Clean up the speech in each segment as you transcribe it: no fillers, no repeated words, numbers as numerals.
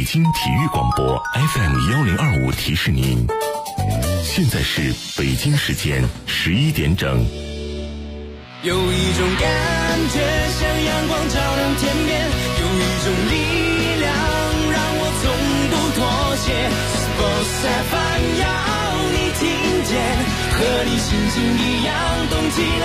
北京体育广播 FM1025提示您，现在是北京时间11点整。 有一种感觉像阳光照亮天边，有一种力量让我从不妥协。Sports FM 要你听见，和你心情一样动起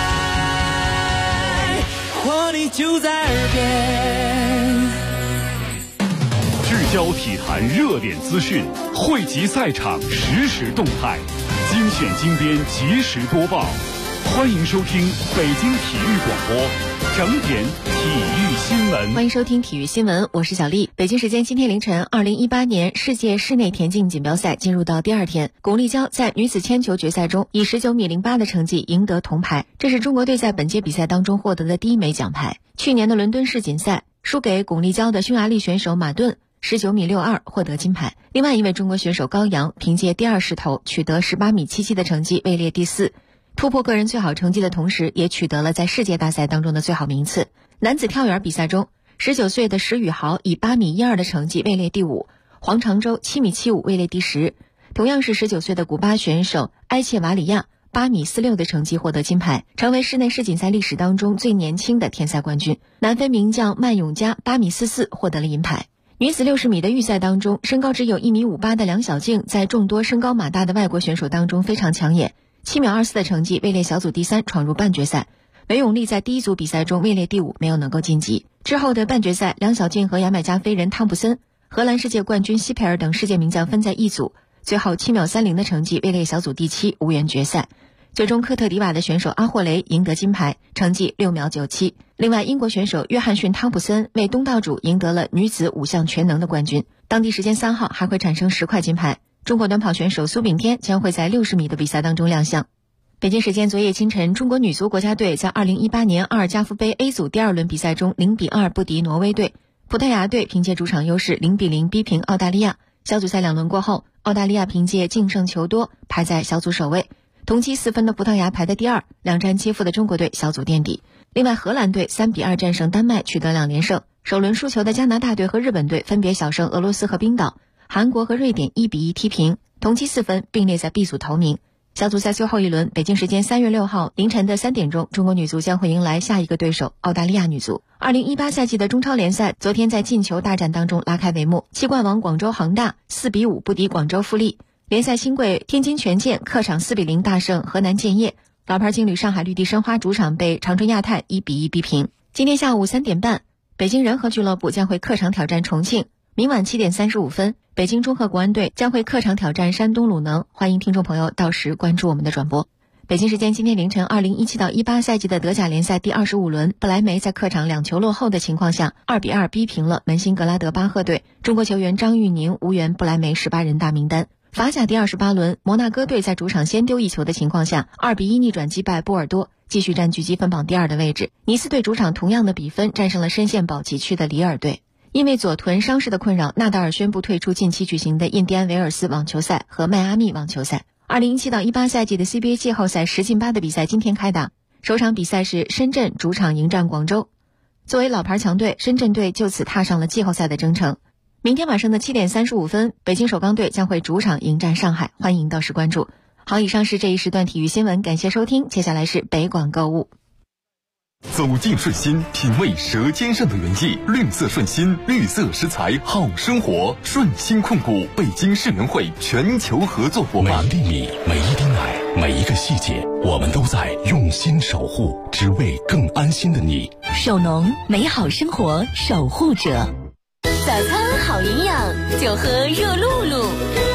来，活力就在耳边。 聚焦体坛热点资讯，汇集赛场实时动态，精选精编及时播报。欢迎收听北京体育广播整点体育新闻。 欢迎收听体育新闻，我是小丽。北京时间今天凌晨，2018年世界室内田径锦标赛进入到第二天，巩立姣在女子铅球决赛中以19.08米的成绩赢得铜牌，这是中国队在本届比赛当中获得的第一枚奖牌。去年的伦敦世锦赛输给巩立姣的匈牙利选手马顿19.62米获得金牌。另外一位中国选手高阳凭借第二势头取得18.77米的成绩位列第4，突破个人最好成绩的同时，也取得了在世界大赛当中的最好名次。男子跳远比赛中，19岁的石宇豪以8.12米的成绩位列第5，黄长洲7.75米位列第10。同样是19岁的古巴选手埃切瓦里亚8.46米的成绩获得金牌，成为室内世锦赛历史当中最年轻的田赛冠军。南非名将曼永加8.44米获得了银牌。女子60米的预赛当中，身高只有1.58米的梁晓静在众多身高马大的外国选手当中非常抢眼，7.24米的成绩位列小组第3，闯入半决赛。韦永丽在第一组比赛中位列第5，没有能够晋级。之后的半决赛，梁晓静和牙买加飞人汤普森、荷兰世界冠军希佩尔等世界名将分在一组，最后7.30米的成绩位列小组第7，无缘决赛。最终科特迪瓦的选手阿霍雷赢得金牌，成绩6.97米。另外，英国选手约翰逊汤普森为东道主赢得了女子5项全能的冠军。当地时间3号还会产生10块金牌。中国短跑选手苏炳添将会在60米的比赛当中亮相。北京时间昨夜清晨，中国女足国家队在2018年阿尔加夫杯 A 组第2轮比赛中0-2不敌挪威队，葡萄牙队凭借主场优势0-0逼平澳大利亚。小组赛2轮过后，澳大利亚凭借净胜球多排在小组首位，同积4分的葡萄牙排在第2，两战皆负的中国队小组垫底。另外，荷兰队3-2战胜丹麦，取得2连胜。首轮输球的加拿大队和日本队分别小胜俄罗斯和冰岛，韩国和瑞典1-1踢平，同积4分，并列在 B 组头名。小组赛最后一轮，北京时间3月6号凌晨的3点钟，中国女足将会迎来下一个对手澳大利亚女足。2018赛季的中超联赛昨天在进球大战当中拉开帷幕，七冠王广州恒大4-5不敌广州富力，联赛新贵天津权健客场4-0大胜河南建业，老牌劲旅上海绿地申花主场被长春亚泰1-1逼平。今天下午3点半，北京人和俱乐部将会客场挑战重庆。明晚7点35分，北京中赫国安队将会客场挑战山东鲁能，欢迎听众朋友到时关注我们的转播。北京时间今天凌晨2017-18赛季的德甲联赛第25轮，不莱梅在客场2球落后的情况下2-2逼平了门兴格拉德巴赫队，中国球员张玉宁无缘不莱梅18人大名单。法甲第28轮，摩纳哥队在主场先丢1球的情况下2-1逆转击败波尔多，继续占据积分榜第2的位置。尼斯队主场同样的比分战胜了深陷保级区的里尔队。因为左臀伤势的困扰，纳达尔宣布退出近期举行的印第安维尔斯网球赛和迈阿密网球赛。2017-18赛季的 CBA 季后赛10进8的比赛今天开打，首场比赛是深圳主场迎战广州。作为老牌强队，深圳队就此踏上了季后赛的征程。明天晚上的7点35分，北京首钢队将会主场迎战上海，欢迎到时关注。好，以上是这一时段体育新闻，感谢收听，接下来是北广购物。 走进顺心，品味舌尖上的原意，绿色顺心，绿色食材好生活。顺心控股北京市联会全球合作伙伴。每一粒米，每一滴奶，每一个细节，我们都在用心守护，只为更安心的你。 首农，美好生活守护者。早餐好营养，就喝热露露。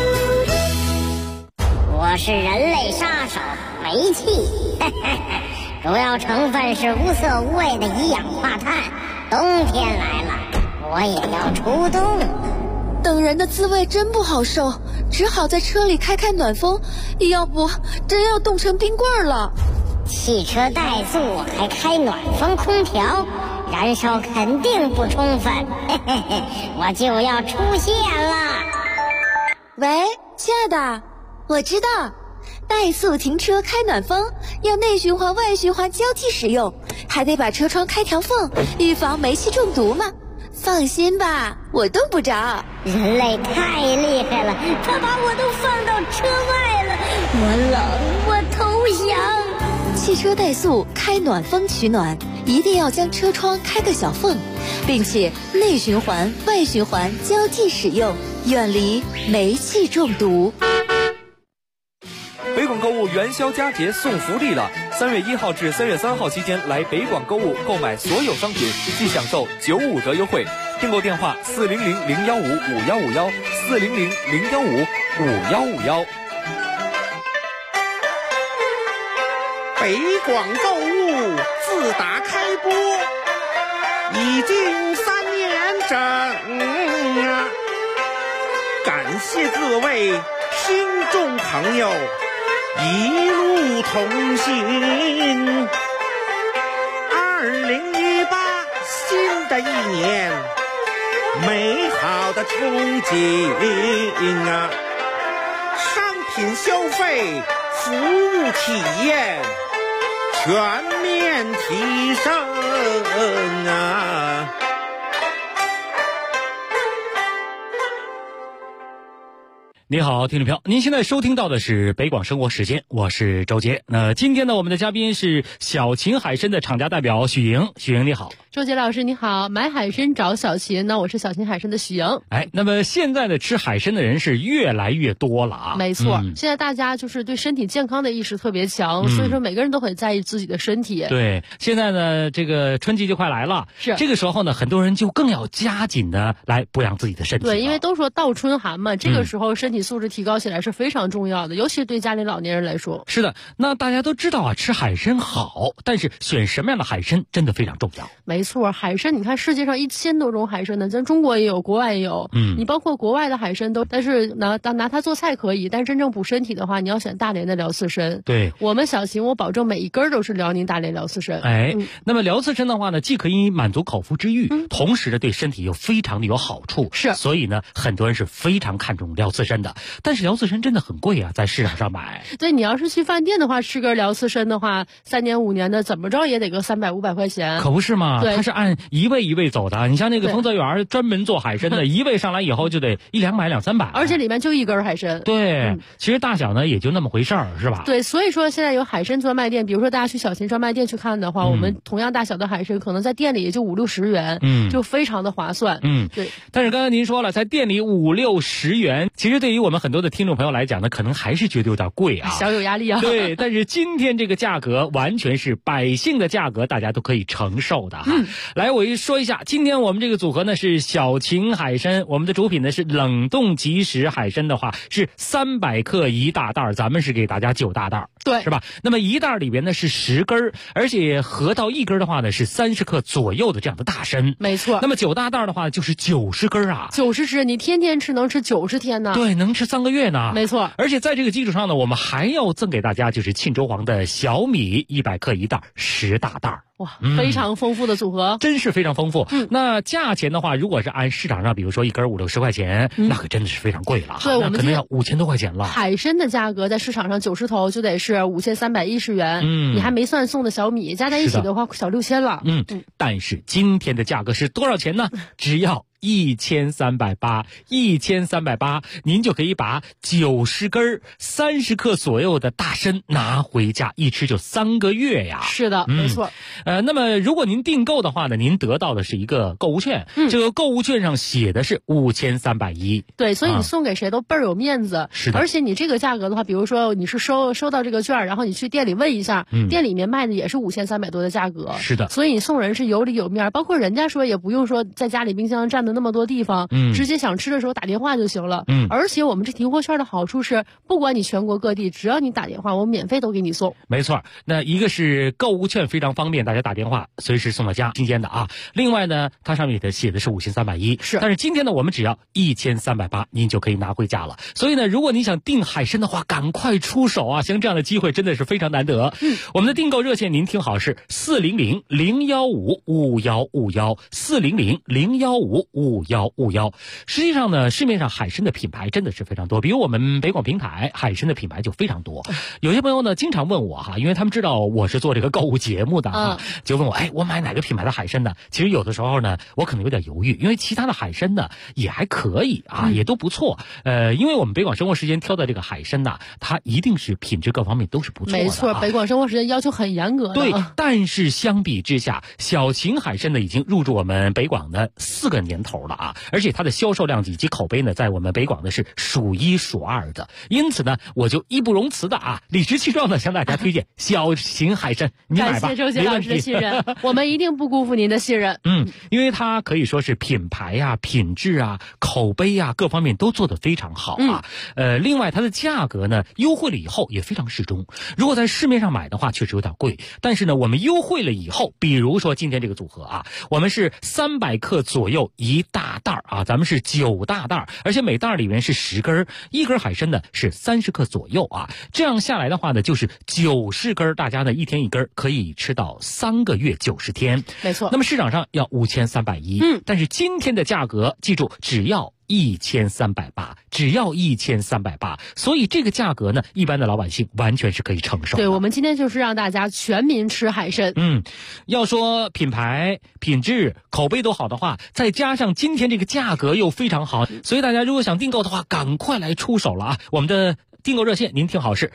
我是人类杀手煤气，主要成分是无色无味的一氧化碳。冬天来了，我也要出动。 等人的滋味真不好受，只好在车里开暖风，要不真要冻成冰棍了。 汽车怠速还开暖风空调，燃烧肯定不充分，我就要出现了。 喂，亲爱的，我知道怠速停车开暖风要内循环外循环交替使用，还得把车窗开条缝，预防煤气中毒嘛。 放心吧，我冻不着。 人类太厉害了，他把我都放到车外了。我冷，我投降。 汽车怠速开暖风取暖，一定要将车窗开个小缝，并且内循环、外循环交替使用，远离煤气中毒。 北广购物元宵佳节送福利了！3月1号至3月3号期间来北广购物购买所有商品，即享受95折优惠。订购电话400-015-5151，400-015-5151。 北广购物自打开播已经3年整啊！感谢各位听众朋友一路同行。2018新的一年，美好的憧憬啊！商品消费、服务体验全面提升啊！ 你好，听众朋友，您现在收听到的是北广生活时间，我是周杰。那今天呢，我们的嘉宾是小秦海参的厂家代表许莹。许莹你好。 周杰老师你好，买海参找小秦，那我是小秦海参的许莹。 那么现在的吃海参的人是越来越多了啊。 没错，现在大家就是对身体健康的意识特别强，所以说每个人都很在意自己的身体。 对，现在呢，这个春季就快来了， 是这个时候呢，很多人就更要加紧的来保养自己的身体。 对，因为都说倒春寒嘛，这个时候身体素质提高起来是非常重要的，尤其对家里老年人来说。 是的，那大家都知道啊，吃海参好，但是选什么样的海参真的非常重要。 没错，海参你看世界上1000多种海参呢，咱中国也有，国外也有。你包括国外的海参都，但是拿它做菜可以，但真正补身体的话，你要选大连的辽刺参。 对， 我们小秦我保证每一根都是辽宁大连辽刺参。 那么辽刺参的话呢，既可以满足口腹之欲，同时呢对身体又非常的有好处。 是， 所以呢很多人是非常看重辽刺参的。但是辽刺参真的很贵啊，在市场上买。 对，你要是去饭店的话，吃根辽刺参的话，3年5年的怎么着也得个300、500块钱。 可不是嘛？ 对， 它是按一位一位走的。你像那个丰泽园专门做海参的，一位上来以后就得100-200、300， 而且里面就一根海参。 对，其实大小呢也就那么回事儿，是吧？ 对，所以说现在有海参专卖店，比如说大家去小秦专卖店去看的话，我们同样大小的海参可能在店里也就50-60元，就非常的划算。对。 但是刚才您说了，在店里50-60元，其实对于我们很多的听众朋友来讲呢，可能还是觉得有点贵啊， 小有压力啊。 对，但是今天这个价格完全是百姓的价格，大家都可以承受的哈。来，我说一下，今天我们这个组合呢是小秦海参，我们的主品呢是冷冻即食海参的话是300克1大袋，咱们是给大家9大袋， 对， 是吧？那么1袋里边呢是10根，而且合到1根的话呢是30克左右的这样的大参。 没错。 那么9大袋的话就是90根啊 ，90只，你天天吃能吃90天呢。 对，能吃3个月呢。 没错。 而且在这个基础上呢，我们还要赠给大家就是沁州黄的小米100克1袋，10大袋。 哇，非常丰富的组合， 真是非常丰富。那价钱的话，如果是按市场上，比如说1根50-60块钱，那可真的是非常贵了。 对，我们可能要5000多块钱了。 海参的价格在市场上90头就得是5310元，你还没算送的小米，加在一起的话小6000了。 但是今天的价格是多少钱呢？只要1380，1380，您就可以把90根30克左右的大参拿回家，一吃就3个月呀。 是的，没错。 那么如果您订购的话呢，您得到的是一个购物券，这个购物券上写的是5310。 对，所以你送给谁都倍儿有面子。 是的。 而且你这个价格的话，比如说你是收到这个券，然后你去店里问一下，店里面卖的也是5300多的价格。 是的。 所以你送人是有里有面，包括人家说也不用说在家里冰箱占的那么多地方，直接想吃的时候打电话就行了。而且我们这提货券的好处是，不管你全国各地，只要你打电话，我免费都给你送。 没错，那一个是购物券非常方便，大家打电话随时送到家，新鲜的啊。另外呢，它上面写的是5310， 是。 但是今天呢，我们只要1380，您就可以拿回家了。所以呢，如果你想订海参的话，赶快出手啊！像这样的机会真的是非常难得。我们的订购热线您听好是400-015-5151，400-015-5151。 5151。实际上呢，市面上海参的品牌真的是非常多，比如我们北广平台海参的品牌就非常多。有些朋友呢经常问我因为他们知道我是做这个购物节目的就问我我买哪个品牌的海参呢？其实有的时候呢我可能有点犹豫，因为其他的海参呢也还可以也都不错。因为我们北广生活时间挑的这个海参呢，它一定是品质各方面都是不错的。 没错，北广生活时间要求很严格的。 对，但是相比之下，小秦海参呢已经入驻我们北广的4个年头了而且它的销售量以及口碑呢，在我们北广的是数1数2的。因此呢，我就义不容辞的理直气壮的向大家推荐小秦海参，你买吧。 感谢周杰老师的信任，我们一定不辜负您的信任。 因为它可以说是品牌品质口碑各方面都做得非常好另外它的价格呢优惠了以后也非常适中。如果在市面上买的话确实有点贵，但是呢我们优惠了以后，比如说今天这个组合我们是300克左右一大袋咱们是9大袋，而且每袋里面是10根，一根海参呢是30克左右这样下来的话呢就是90根，大家呢一天一根，可以吃到3个月90天。 没错。 那么市场上要5310，但是今天的价格记住只要1380，只要1380，所以这个价格呢，一般的老百姓完全是可以承受的。 对，我们今天就是让大家全民吃海参。 要说品牌、品质、口碑都好的话，再加上今天这个价格又非常好，所以大家如果想订购的话，赶快来出手了我们的订购热线您听好是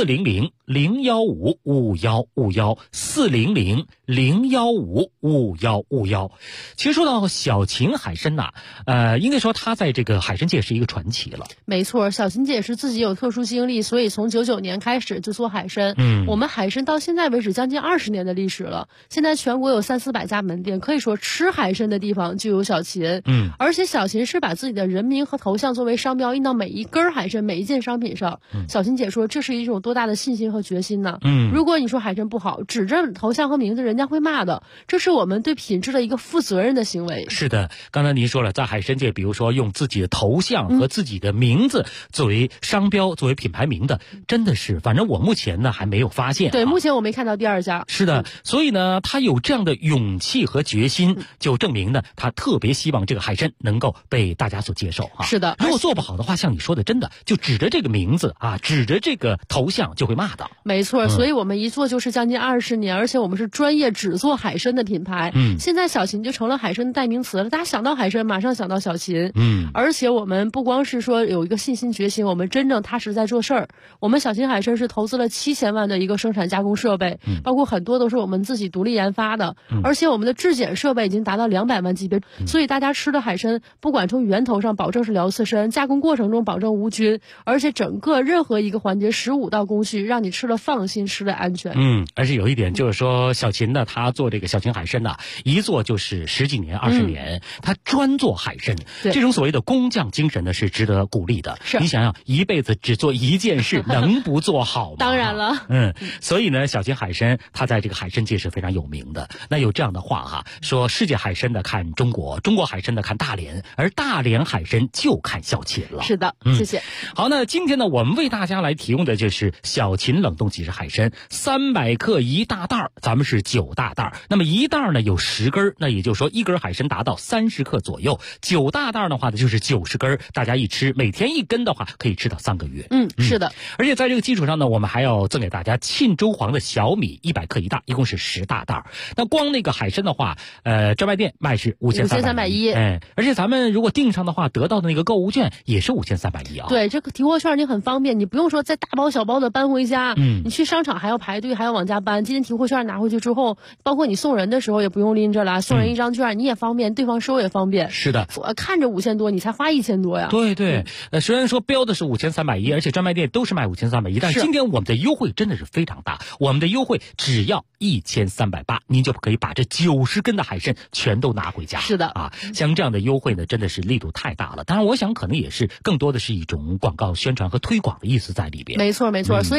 400-015-5151，400-015-5151。其实说到小秦海参应该说它在这个海参界是一个传奇了。 没错，小秦姐是自己有特殊经历，所以从99年开始就做海参。我们海参到现在为止将近20年的历史了，现在全国有300-400家门店，可以说吃海参的地方就有小秦。而且小秦是把自己的人名和头像作为商标印到每一根海参每一件商品上。小秦姐说这是一种多大的信心和决心呢？如果你说海参不好，指着头像和名字人家会骂的，这是我们对品质的一个负责任的行为。 是的，刚才您说了，在海参界比如说用自己的头像和自己的名字作为商标作为品牌名的，真的是反正我目前呢还没有发现。 对，目前我没看到第2家。 是的，所以呢他有这样的勇气和决心，就证明呢他特别希望这个海参能够被大家所接受是的， 如果做不好的话，像你说的，真的就指着这个名字指着这个头像就会骂的。 没错，所以我们一做就是将近20年，而且我们是专业只做海参的品牌。现在小秦就成了海参的代名词了，大家想到海参马上想到小秦。而且我们不光是说有一个信心决心，我们真正踏实在做事儿。我们小秦海参是投资了7000万的一个生产加工设备，包括很多都是我们自己独立研发的，而且我们的质检设备已经达到200万级别，所以大家吃的海参不管从源头上保证是辽刺参，加工过程中保证无菌，而且整个任何一个环节15道工序，让你吃了放心，吃了安全。 而且有一点就是说，小秦呢，他做这个小秦海参一做就是10几年、20年，他专做海参，这种所谓的工匠精神呢是值得鼓励的。你想想，一辈子只做一件事，能不做好吗？ 当然了。 所以呢，小秦海参他在这个海参界是非常有名的。那有这样的话说世界海参的看中国，中国海参的看大连，而大连海参就看小秦了。 是的，谢谢。 好，那今天呢，我们为大家来提供的就是小秦冷冻即食海参，300克一大袋，咱们是9大袋。那么一袋呢有10根，那也就是说一根海参达到30克左右，9大袋的话呢就是90根，大家一吃每天1根的话可以吃到3个月。 是的。 而且在这个基础上呢，我们还要赠给大家沁州黄的小米100克一袋，一共是10大袋。那光那个海参的话，专卖店卖是5310，而且咱们如果订上的话，得到的那个购物券也是5310 对，这个提货券你很方便，你不用说再大包小包的搬回家，你去商场还要排队，还要往家搬。今天提货券拿回去之后，包括你送人的时候也不用拎着了，送人一张券你也方便，对方收也方便。 是的， 看着5000多，你才花1000多呀。 对，虽然说标的是5310，而且专卖店都是卖5310，但是今天我们的优惠真的是非常大，我们的优惠只要1380，您就可以把这90根的海参全都拿回家。 是的像这样的优惠呢，真的是力度太大了。当然，我想可能也是更多的是一种广告宣传和推广的意思在里边。 没错，所以今天呢。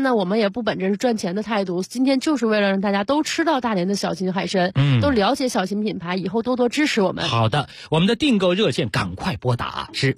天呢，我们也不本着是赚钱的态度，今天就是为了让大家都吃到大连的小秦海参，都了解小秦品牌，以后多多支持我们。 好的，我们的订购热线赶快拨打是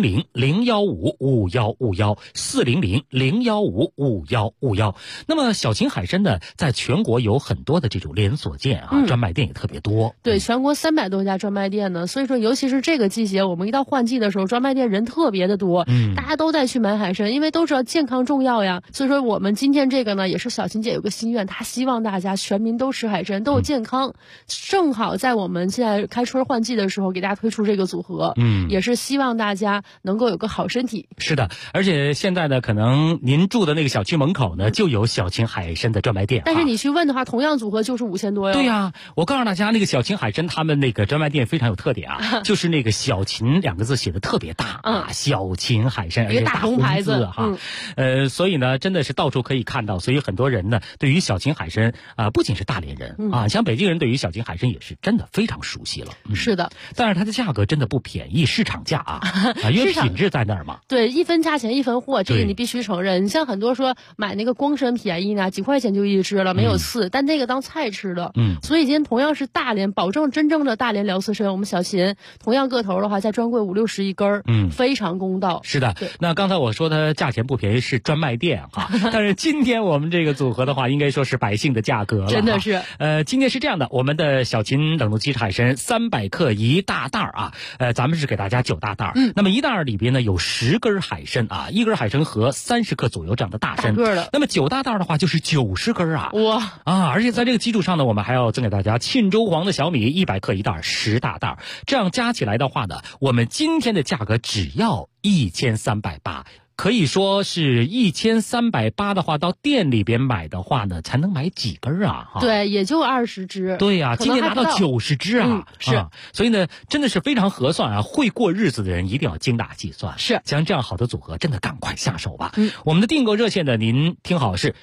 400-015-5151，400-015-5151。那么小秦海参呢，在全国有很多的这种连锁店啊，专卖店也特别多。 对，全国300多家专卖店呢，所以说尤其是这个季节，我们一到换季的时候，专卖店人特别的多，大家都在去买海参，因为都知道健康重要呀。所以说我们今天这个呢，也是小秦姐有个心愿，她希望大家全民都吃海参，都有健康。正好在我们现在开春换季的时候，给大家推出这个组合，也是希望大家能够有个好身体。 是的，而且现在呢，可能您住的那个小区门口呢，就有小秦海参的专卖店。 但是你去问的话，同样组合就是5000多哟。 对呀，我告诉大家，那个小秦海参他们那个专卖店非常有特点啊，就是那个小秦2个字写的特别大啊，小秦海参，而且大红字哈，所以呢，真的是到处可以看到，所以很多人呢，对于小秦海参不仅是大连人啊，像北京人对于小秦海参也是真的非常熟悉了。 是的， 但是它的价格真的不便宜，市场价啊，因为品质在那儿嘛。 对，一分价钱一分货，这个你必须承认。你像很多说买那个光参便宜呢，几块钱就一只了，没有刺，但那个当菜吃的。所以今天同样是大连，保证真正的大连辽刺参，我们小秦同样个头的话，在专柜50-60一根，非常公道。 是的，那刚才我说它价钱不便宜是专卖店哈，但是今天我们这个组合的话，应该说是百姓的价格了。 真的是。 今天是这样的，我们的小秦冷冻鸡翅海参300克一大袋啊，咱们是给大家9大袋。那么一袋里边呢有10根海参啊，一根海参和30克左右这样的大参。那么9大袋的话就是90根啊。 哇啊！而且在这个基础上呢，我们还要赠给大家沁州黄的小米100克一袋，10大袋，这样加起来的话呢，我们今天的价格只要1380。可以说是1380的话，到店里边买的话呢，才能买几根啊？ 对，也就20只。 对呀，今天拿到90只啊！ 是， 所以呢，真的是非常合算啊！会过日子的人一定要精打细算。 是， 像这样好的组合，真的赶快下手吧。我们的订购热线呢，您听好是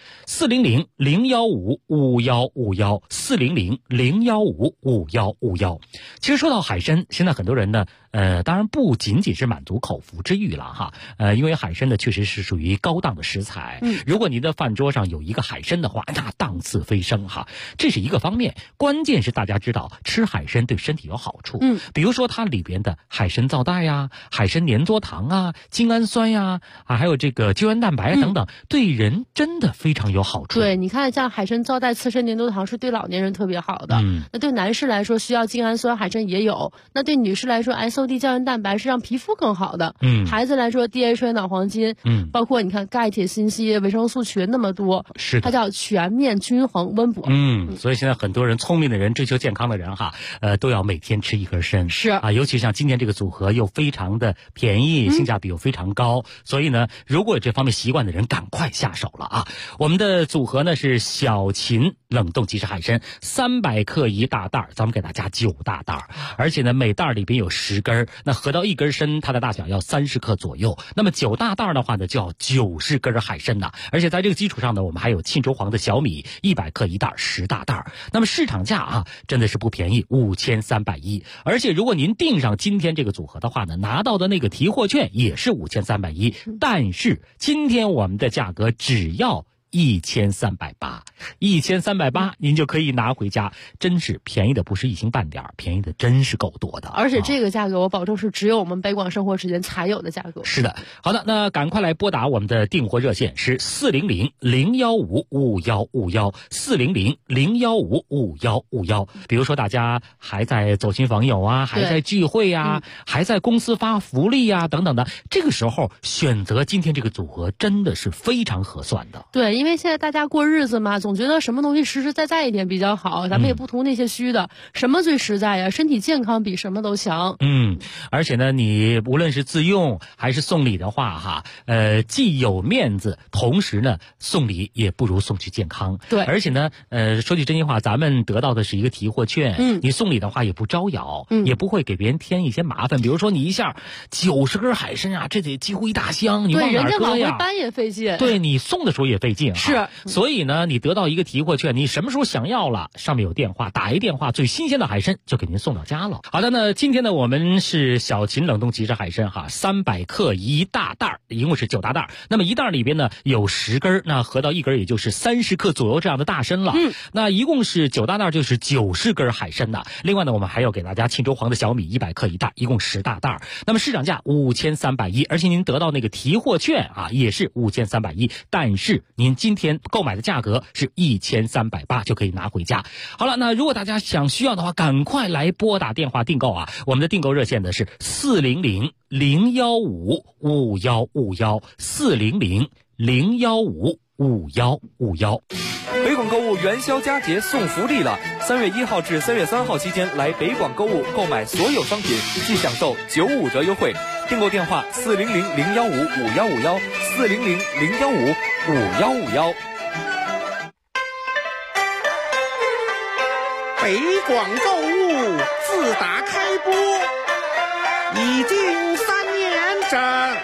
400-015-5151，400-015-5151。其实说到海参，现在很多人呢，当然不仅仅是满足口腹之欲了哈，因为海参呢确实是属于高档的食材，如果您的饭桌上有一个海参的话，那档次飞升哈，这是一个方面。关键是大家知道吃海参对身体有好处，比如说它里边的海参皂带呀、海参粘嘬糖啊、精氨酸呀还有这个胶原蛋白等等，对人真的非常有好处。 对，你看像海参皂带、刺参粘嘬糖是对老年人特别好的，那对男士来说需要精氨酸，海参也有；那对女士来说 SOD 胶原蛋白是让皮肤更好的，孩子来说 DHA 脑黄金，包括你看钙、铁、锌、硒、维生素群那么多， 是它叫全面均衡温补。 所以现在很多人聪明的人、追求健康的人哈，都要每天吃一根参。 是啊，尤其像今天这个组合又非常的便宜，性价比又非常高，所以呢，如果有这方面习惯的人，赶快下手了啊！我们的组合呢是小秦冷冻鸡翅海参300克一大袋，咱们给大家9大袋，而且呢每袋里边有10根，那合到一根参，它的大小要30克左右。那么9大袋的话呢，就要90根海参呢，而且在这个基础上呢，我们还有沁州黄的小米100克一袋，10大袋。那么市场价啊，真的是不便宜，5310。而且如果您订上今天这个组合的话呢，拿到的那个提货券也是5310，但是今天我们的价格只要1380，1380您就可以拿回家，真是便宜的不是一星半点，便宜的真是够多的。 而且这个价格我保证是只有我们北广生活时间才有的价格。 是的，好的，那赶快来拨打我们的订货热线是400-015-5151，400-015-5151。比如说大家还在走亲访友啊，还在聚会啊，还在公司发福利啊等等的，这个时候选择今天这个组合真的是非常合算的。 对，因为现在大家过日子嘛，总觉得什么东西实实在在一点比较好，咱们也不图那些虚的，什么最实在呀？身体健康比什么都强。 而且呢，你无论是自用还是送礼的话哈，既有面子，同时呢送礼也不如送去健康。 对， 而且呢，说句真心话，咱们得到的是一个提货券，你送礼的话也不招摇，也不会给别人添一些麻烦。比如说你一下90根海参啊，这得几乎一大箱，你往哪搁呀？ 对，人家往回搬也费劲。 对，你送的时候也费劲。 命。 是， 所以呢，你得到一个提货券，你什么时候想要了，上面有电话，打一电话，最新鲜的海参就给您送到家了。好的，那今天呢，我们是小秦冷冻即食海参300克一大袋，一共是9大袋。那么一袋里边呢有10根，那合到一根也就是30克左右这样的大参了。那一共是9大袋，就是90根海参的。另外呢，我们还要给大家沁州黄的小米100克一袋，一共10大袋。那么市场价5310，而且您得到那个提货券也是5310，但是您今天购买的价格是1380，就可以拿回家。好了，那如果大家需要的话，赶快来拨打电话订购我们的订购热线呢是400-015-5151，400-015-5151。 北广购物元宵佳节送福利了！3月1号至3月3号期间来北广购物购买所有商品，即享受95折优惠。订购电话400-015-5151，400-015-5151。 北广购物自打开播已经3年整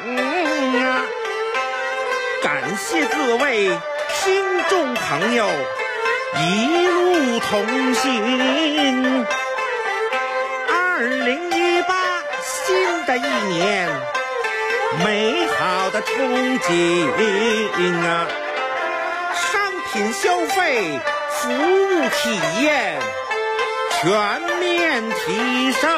感谢各位听众朋友一路同行。2018新的一年，美好的憧憬商品消费，服务体验全面提升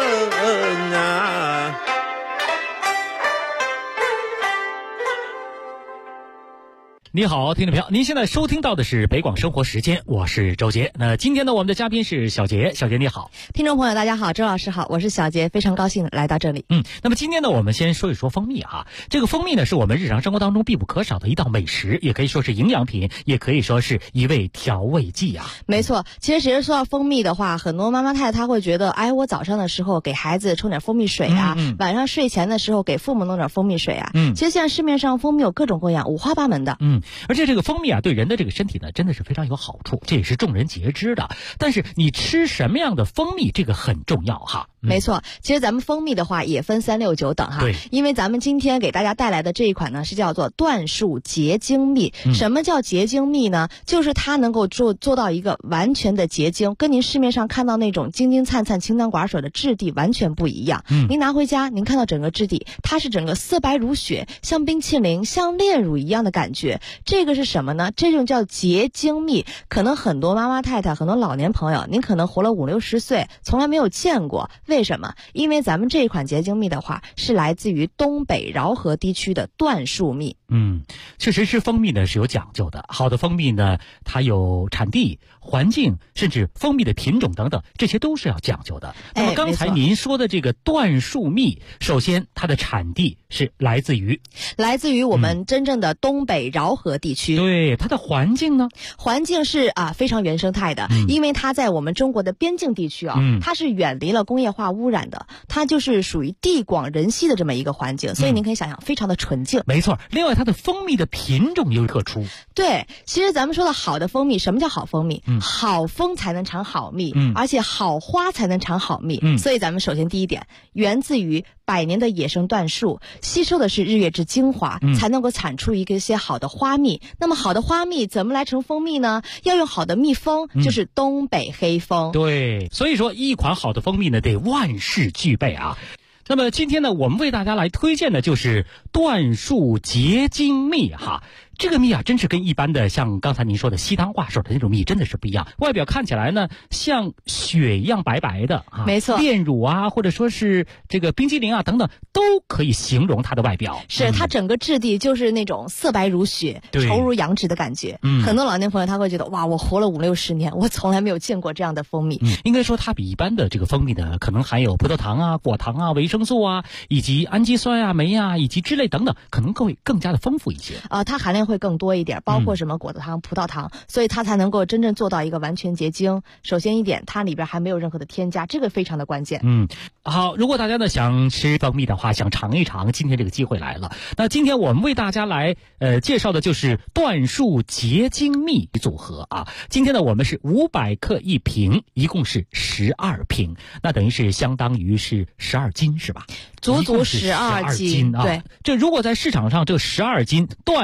你好，听众朋友，您现在收听到的是北广生活时间，我是周杰。那今天呢，我们的嘉宾是小杰，小杰你好。 听众朋友大家好，周老师好，我是小杰，非常高兴来到这里。 那么今天呢，我们先说一说蜂蜜这个蜂蜜呢，是我们日常生活当中必不可少的一道美食，也可以说是营养品，也可以说是一味调味剂没错，其实谁说到蜂蜜的话，很多妈妈太太她会觉得，我早上的时候给孩子冲点蜂蜜水晚上睡前的时候给父母弄点蜂蜜水其实现在市面上蜂蜜有各种各样，五花八门的。 而且这个蜂蜜对人的这个身体呢，真的是非常有好处，这也是众人皆知的。但是你吃什么样的蜂蜜，这个很重要没错，其实咱们蜂蜜的话也分3、6、9等对， 因为咱们今天给大家带来的这一款呢是叫做椴树结晶蜜。什么叫结晶蜜呢？就是它能够做到一个完全的结晶，跟您市面上看到那种晶晶灿灿、清汤寡水的质地完全不一样。您拿回家，您看到整个质地，它是整个色白如雪，像冰淇淋、像炼乳一样的感觉。这个是什么呢？这种叫结晶蜜。可能很多妈妈太太、很多老年朋友，您可能活了50、60岁，从来没有见过。为什么？因为咱们这一款结晶蜜的话，是来自于东北饶河地区的椴树蜜。 确实吃蜂蜜呢是有讲究的。好的蜂蜜呢，它有产地、环境，甚至蜂蜜的品种等等，这些都是要讲究的。那么刚才您说的这个椴树蜜，首先它的产地是来自于我们真正的东北饶河地区。对，它的环境呢？ 环境是非常原生态的，因为它在我们中国的边境地区它是远离了工业化污染的，它就是属于地广人稀的这么一个环境，所以您可以想象非常的纯净。 没错，另外它的蜂蜜的品种又特殊。 对，其实咱们说的好的蜂蜜，什么叫好蜂蜜？好蜂才能产好蜜，而且好花才能产好蜜。所以咱们首先第一点，源自于100年的野生椴树，吸收的是日月之精华，才能够产出一些好的花蜜。那么好的花蜜怎么来成蜂蜜呢？要用好的蜜蜂，就是东北黑蜂。 对，所以说一款好的蜂蜜呢，得万事俱备那么今天呢，我们为大家来推荐的就是椴树结晶蜜这个蜜真是跟一般的像刚才您说的稀汤挂水的那种蜜真的是不一样。外表看起来呢，像雪一样白白的没错， 炼乳或者说是这个冰激凌等等，都可以形容它的外表。 是它整个质地就是那种色白如雪、稠如羊脂的感觉。很多老年朋友他会觉得，哇，我活了50、60年，我从来没有见过这样的蜂蜜。 应该说它比一般的这个蜂蜜呢，可能含有葡萄糖果糖维生素以及氨基酸酶以及脂类等等，可能会更加的丰富一些。 它含量会更多一点，包括什么果糖、葡萄糖，所以它才能够真正做到一个完全结晶。首先一点，它里边还没有任何的添加，这个非常的关键。 好，如果大家呢想吃蜂蜜的话，想尝一尝，今天这个机会来了。那今天我们为大家来介绍的就是椴树结晶蜜组合今天呢我们是500克1瓶，一共是12瓶，那等于是相当于是12斤是吧？ 足足12斤。 对，这如果在市场上这12斤椴树结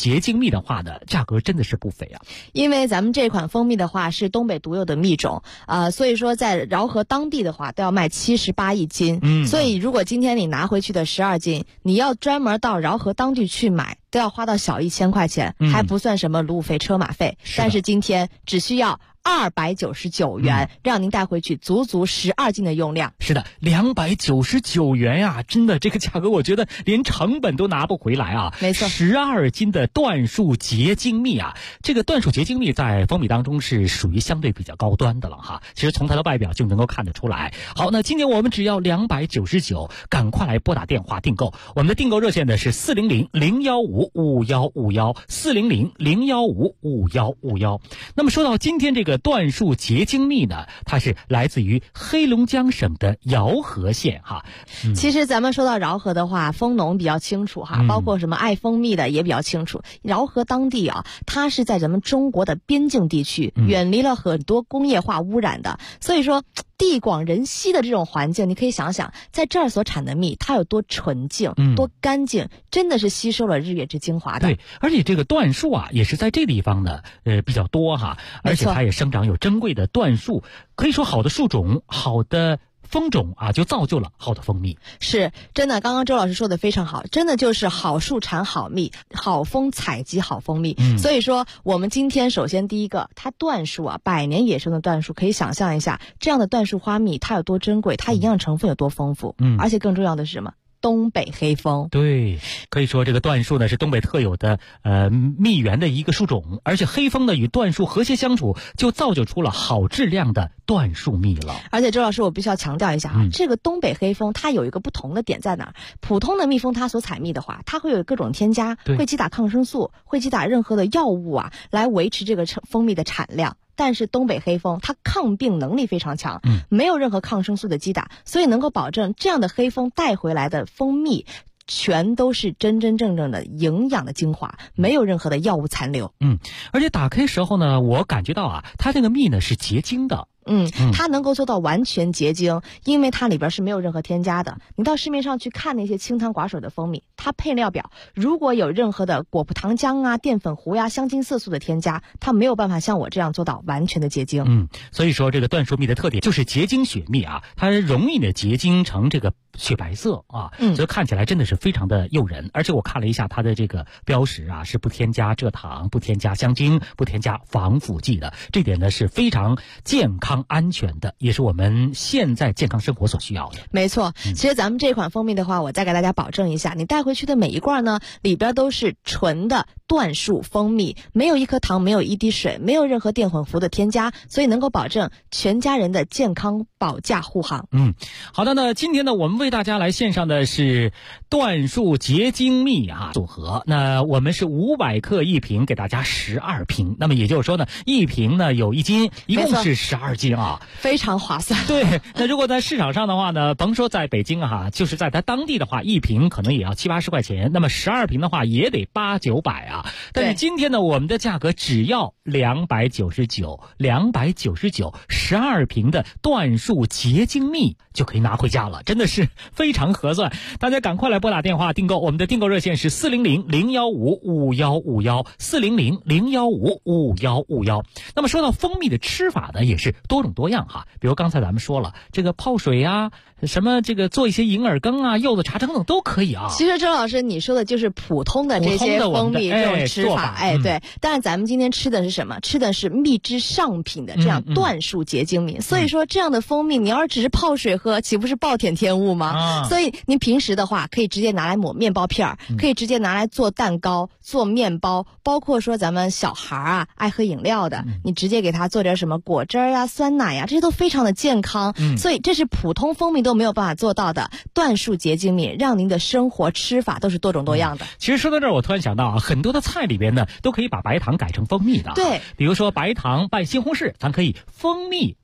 结晶蜜的话呢，价格真的是不菲啊。 因为咱们这款蜂蜜的话是东北独有的蜜种，所以说在饶河当地的话都要卖78一斤。所以如果今天你拿回去的12斤，你要专门到饶河当地去买，都要花到小1000块钱，还不算什么路费、车马费。但是今天只需要299元，让您带回去足足12斤的用量。 是的，299元呀，真的这个价格我觉得连成本都拿不回来啊。 没错 ，12斤的椴树结晶蜜啊，这个椴树结晶蜜在蜂蜜当中是属于相对比较高端的了哈。其实从它的外表就能够看得出来。好，那今天我们只要299，赶快来拨打电话订购。我们的订购热线呢是400-015-5151，400-015-5151。那么说到今天这个椴树结晶蜜呢，它是来自于黑龙江省的饶河县哈。 其实咱们说到饶河的话，蜂农比较清楚哈，包括什么爱蜂蜜的也比较清楚。饶河当地啊，它是在咱们中国的边境地区，远离了很多工业化污染的，所以说地广人稀的这种环境，你可以想想在这儿所产的蜜它有多纯净、多干净，真的是吸收了日月之精华的。 对，而且这个椴树啊也是在这地方呢比较多哈，而且它也生长有珍贵的椴树，可以说好的树种、好的蜂种啊，就造就了好的蜂蜜。 是真的，刚刚周老师说的非常好，真的就是好树产好蜜，好蜂采集好蜂蜜。所以说我们今天首先第一个，它椴树啊，100年野生的椴树，可以想象一下这样的椴树花蜜它有多珍贵，它营养成分有多丰富。而且更重要的是什么？东北黑蜂。 对，可以说这个椴树呢是东北特有的蜜源的一个树种，而且黑蜂呢与椴树和谐相处，就造就出了好质量的椴树蜜了。 而且周老师，我必须要强调一下啊，这个东北黑蜂它有一个不同的点在哪儿？普通的蜜蜂它所采蜜的话，它会有各种添加，会击打抗生素，会击打任何的药物啊，来维持这个蜂蜜的产量。但是东北黑蜂它抗病能力非常强，没有任何抗生素的击打，所以能够保证这样的黑蜂带回来的蜂蜜全都是真真正正的营养的精华，没有任何的药物残留。 而且打开时候呢，我感觉到啊，它这个蜜呢是结晶的。 它能够做到完全结晶，因为它里边是没有任何添加的。你到市面上去看那些清汤寡水的蜂蜜，它配料表如果有任何的果葡糖浆啊、淀粉糊呀、香精色素的添加，它没有办法像我这样做到完全的结晶。 所以说这个椴树蜜的特点就是结晶雪蜜啊，它容易的结晶成这个雪白色啊，所以看起来真的是非常的诱人。而且我看了一下它的这个标识啊，是不添加蔗糖、不添加香精、不添加防腐剂的，这点呢是非常健康安全的，也是我们现在健康生活所需要的。 没错，其实咱们这款蜂蜜的话，我再给大家保证一下，你带回去的每一罐呢，里边都是纯的椴树蜂蜜，没有一颗糖，没有一滴水，没有任何淀粉糊的添加，所以能够保证全家人的健康保驾护航。 好的呢，今天呢我们为大家来献上的是椴树结晶蜜啊组合，那我们是500克一瓶，给大家12瓶，那么也就是说呢，一瓶呢有1斤，一共是12斤啊， 非常划算。 对，那如果在市场上的话呢，甭说在北京啊，就是在它当地的话，一瓶可能也要70-80块钱，那么12瓶的话也得800-900啊。但是今天呢，我们的价格只要299，12瓶的椴树结晶蜜就可以拿回家了，真的是非常合算。大家赶快来拨打电话订购，我们的订购热线是400-015-5151，400-015-5151。那么说到蜂蜜的吃法呢，也是多种多样哈，比如刚才咱们说了，这个泡水啊，什么这个做一些银耳羹啊、柚子茶等等都可以啊。 其实周老师你说的就是普通的这些蜂蜜这种吃法，对。但是咱们今天吃的是什么？吃的是蜜之上品的这样椴树结晶蜜。所以说这样的蜂蜜，你要是只是泡水喝，岂不是暴殄天物吗？所以您平时的话，可以直接拿来抹面包片，可以直接拿来做蛋糕、做面包，包括说咱们小孩啊爱喝饮料的，你直接给他做点什么果汁啊、酸奶呀，这些都非常的健康。所以这是普通蜂蜜都没有办法做到的椴树结晶蜜，让您的生活吃法都是多种多样的。 其实说到这儿，我突然想到啊，很多的菜里边呢都可以把白糖改成蜂蜜的。 对， 比如说白糖拌西红柿，咱可以蜂蜜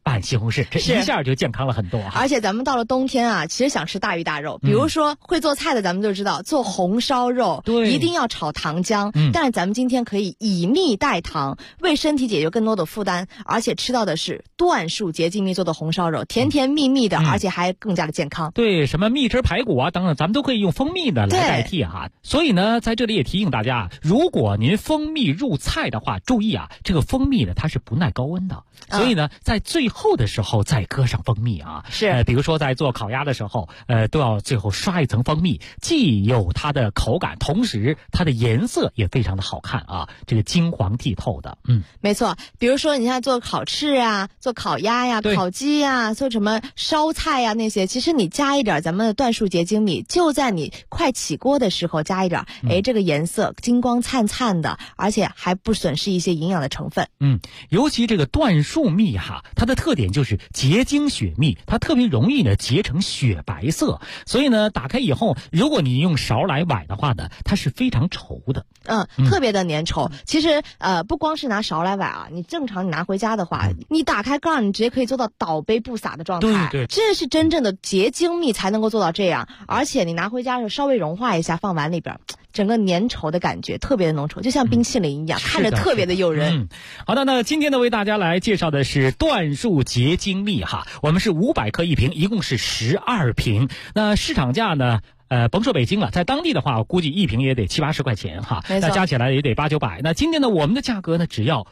拌西红柿，这一下就健康了很多而且咱们到了冬天啊，其实想吃大鱼大肉，比如说会做菜的咱们就知道，做红烧肉一定要炒糖浆，但是咱们今天可以以蜜代糖，为身体解决更多的负担，而且吃到的是椴树结晶蜜做的红烧肉，甜甜蜜蜜的，而且还更加的健康。 对，什么蜜汁排骨啊等等，咱们都可以用蜂蜜的来代替哈。所以呢，在这里也提醒大家，如果您蜂蜜入菜的话，注意啊，这个蜂蜜呢它是不耐高温的，所以呢在最后的时候再搁上蜂蜜啊。 是， 比如说在做烤鸭的时候，都要最后刷一层蜂蜜，既有它的口感，同时它的颜色也非常的好看啊，这个金黄剔透的。 没错。比如说你像做烤翅啊，做烤鸭呀、烤鸡呀，做什么烧菜呀那些，其实你加一点咱们的椴树结晶蜜，就在你快起锅的时候加一点，这个颜色金光灿灿的，而且还不损失一些营养的成分。 尤其这个椴树蜜哈，它的特点就是结晶雪蜜，它特别容易呢结成雪白色，所以呢打开以后，如果你用勺来崴的话呢，它是非常稠的。 特别的粘稠。其实不光是拿勺来崴啊，你正常你拿回家的话，你打开盖你直接可以做到倒杯不洒的状态。 对， 这是真正的结晶蜜才能够做到这样，而且你拿回家的时候稍微融化一下，放碗里边，整个粘稠的感觉特别的浓稠，就像冰淇淋一样，看着特别的诱人。 好的，那今天呢为大家来介绍的是椴树结晶蜜哈，我们是500克一瓶，一共是12瓶。那市场价呢？甭说北京了，在当地的话，我估计一瓶也得70-80块钱哈，那加起来也得800-900。那今天呢，我们的价格呢只要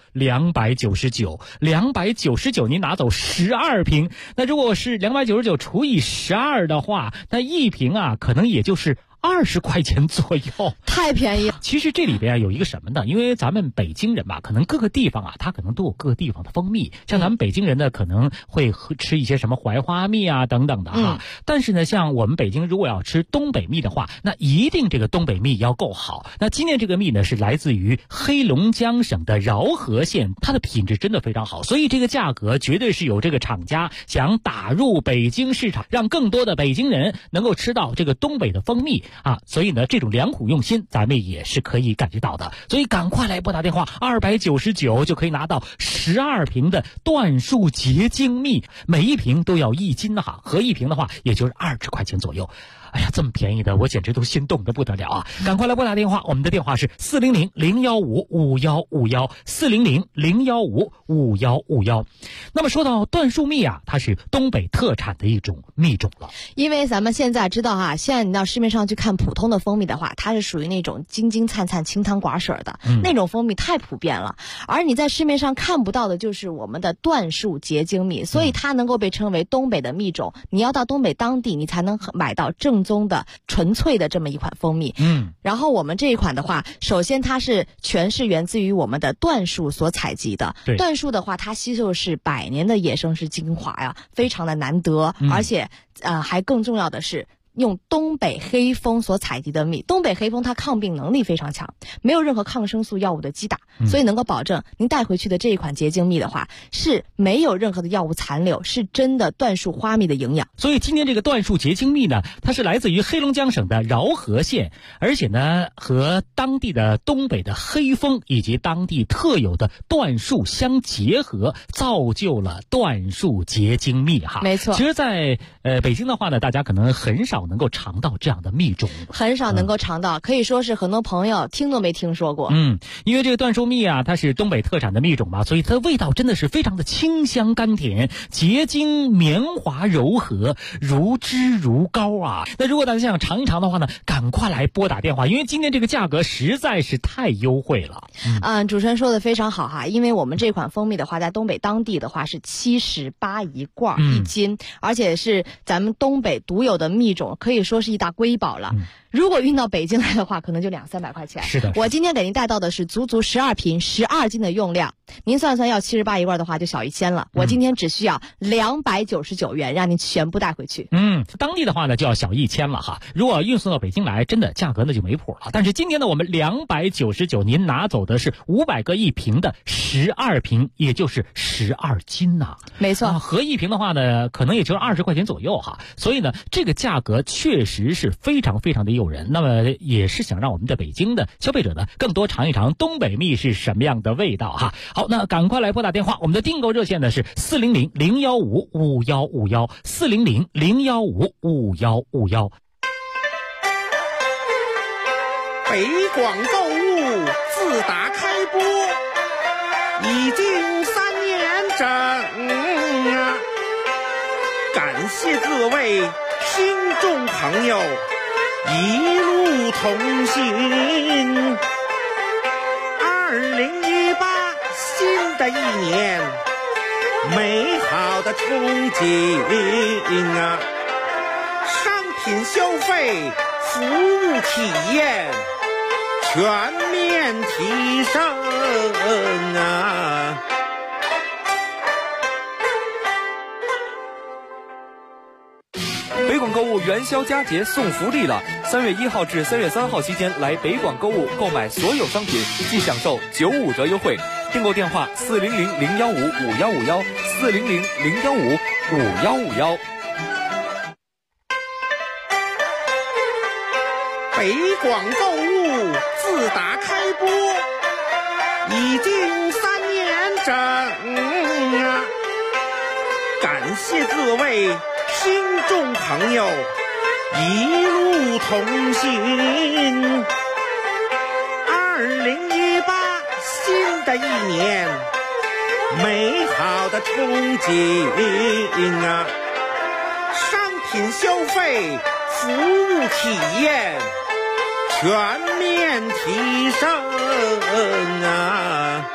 299，299您拿走12瓶。那如果是299除以12的话，那一瓶啊，可能也就是20块钱左右， 太便宜了。 其实这里边有一个什么呢？因为咱们北京人吧，可能各个地方啊，它可能都有各个地方的蜂蜜。像咱们北京人呢，可能会吃一些什么槐花蜜啊等等的哈。但是呢，像我们北京如果要吃东北蜜的话，那一定这个东北蜜要够好。那今天这个蜜呢，是来自于黑龙江省的饶河县，它的品质真的非常好，所以这个价格绝对是有这个厂家想打入北京市场，让更多的北京人能够吃到这个东北的蜂蜜。所以呢，这种良苦用心咱们也是可以感觉到的，所以赶快来拨打电话，299就可以拿到12瓶的椴树结晶蜜，每一瓶都要1斤哈，合一瓶的话也就是20块钱左右。哎呀，这么便宜的，我简直都心动得不得了啊！赶快来拨打电话，我们的电话是400-015-5151，400-015-5151。那么说到椴树蜜啊，它是东北特产的一种蜜种了。 因为咱们现在知道哈，现在你到市面上去看普通的蜂蜜的话，它是属于那种金金灿灿、清汤寡水的，那种蜂蜜太普遍了。而你在市面上看不到的就是我们的椴树结晶蜜，所以它能够被称为东北的蜜种。你要到东北当地，你才能买到正宗的纯粹的这么一款蜂蜜。然后我们这一款的话，首先它是全是源自于我们的椴树所采集的。椴树的话，它吸收是100年的野生是精华呀，非常的难得，而且还更重要的是用东北黑蜂所采集的蜜。东北黑蜂它抗病能力非常强，没有任何抗生素药物的击打，所以能够保证您带回去的这一款结晶蜜的话是没有任何的药物残留，是真的椴树花蜜的营养。 所以今天这个椴树结晶蜜呢，它是来自于黑龙江省的饶河县，而且呢和当地的东北的黑蜂以及当地特有的椴树相结合，造就了椴树结晶蜜哈。 没错。 其实在北京的话呢，大家可能很少能够尝到这样的蜜种， 很少能够尝到，可以说是很多朋友听都没听说过。 因为这个椴树蜜啊，它是东北特产的蜜种嘛，所以它的味道真的是非常的清香甘甜，结晶绵滑柔和，如脂如膏啊。那如果大家想尝一尝的话呢，赶快来拨打电话，因为今天这个价格实在是太优惠了。 主持人说的非常好哈，因为我们这款蜂蜜的话，在东北当地的话是78一罐1斤，而且是咱们东北独有的蜜种，可以说是一大瑰宝了。如果运到北京来的话，可能就200-300块钱。 是的， 我今天给您带到的是足足12瓶，12斤的用量。您算算要78一罐的话，就小1000了。我今天只需要299元，让您全部带回去。 当地的话呢，就要小1000了哈。如果运送到北京来，真的价格呢就没谱了。但是今天呢，我们299，您拿走的是500个一瓶的12瓶，也就是12斤呐。 没错， 合一瓶的话呢，可能也就是20块钱左右哈。所以呢，这个价格格确实是非常非常的诱人。那么也是想让我们的北京的消费者呢更多尝一尝东北蜜是什么样的味道哈。好，那赶快来拨打电话，我们的订购热线呢是400-015-5151，400-015-5151。 北广购物自打开播已经3年整啊，感谢各位听众朋友一路同行。2018新的一年，美好的憧憬啊，商品消费服务体验全面提升啊！ 北广购物元宵佳节送福利了！3月1号至3月3号期间来北广购物购买所有商品，即享受95折优惠。订购电话400-015-5151，400-015-5151。 北广购物自打开播已经3年整啊，感谢各位听众朋友一路同行。2018新的一年，美好的憧憬啊，商品消费服务体验全面提升啊！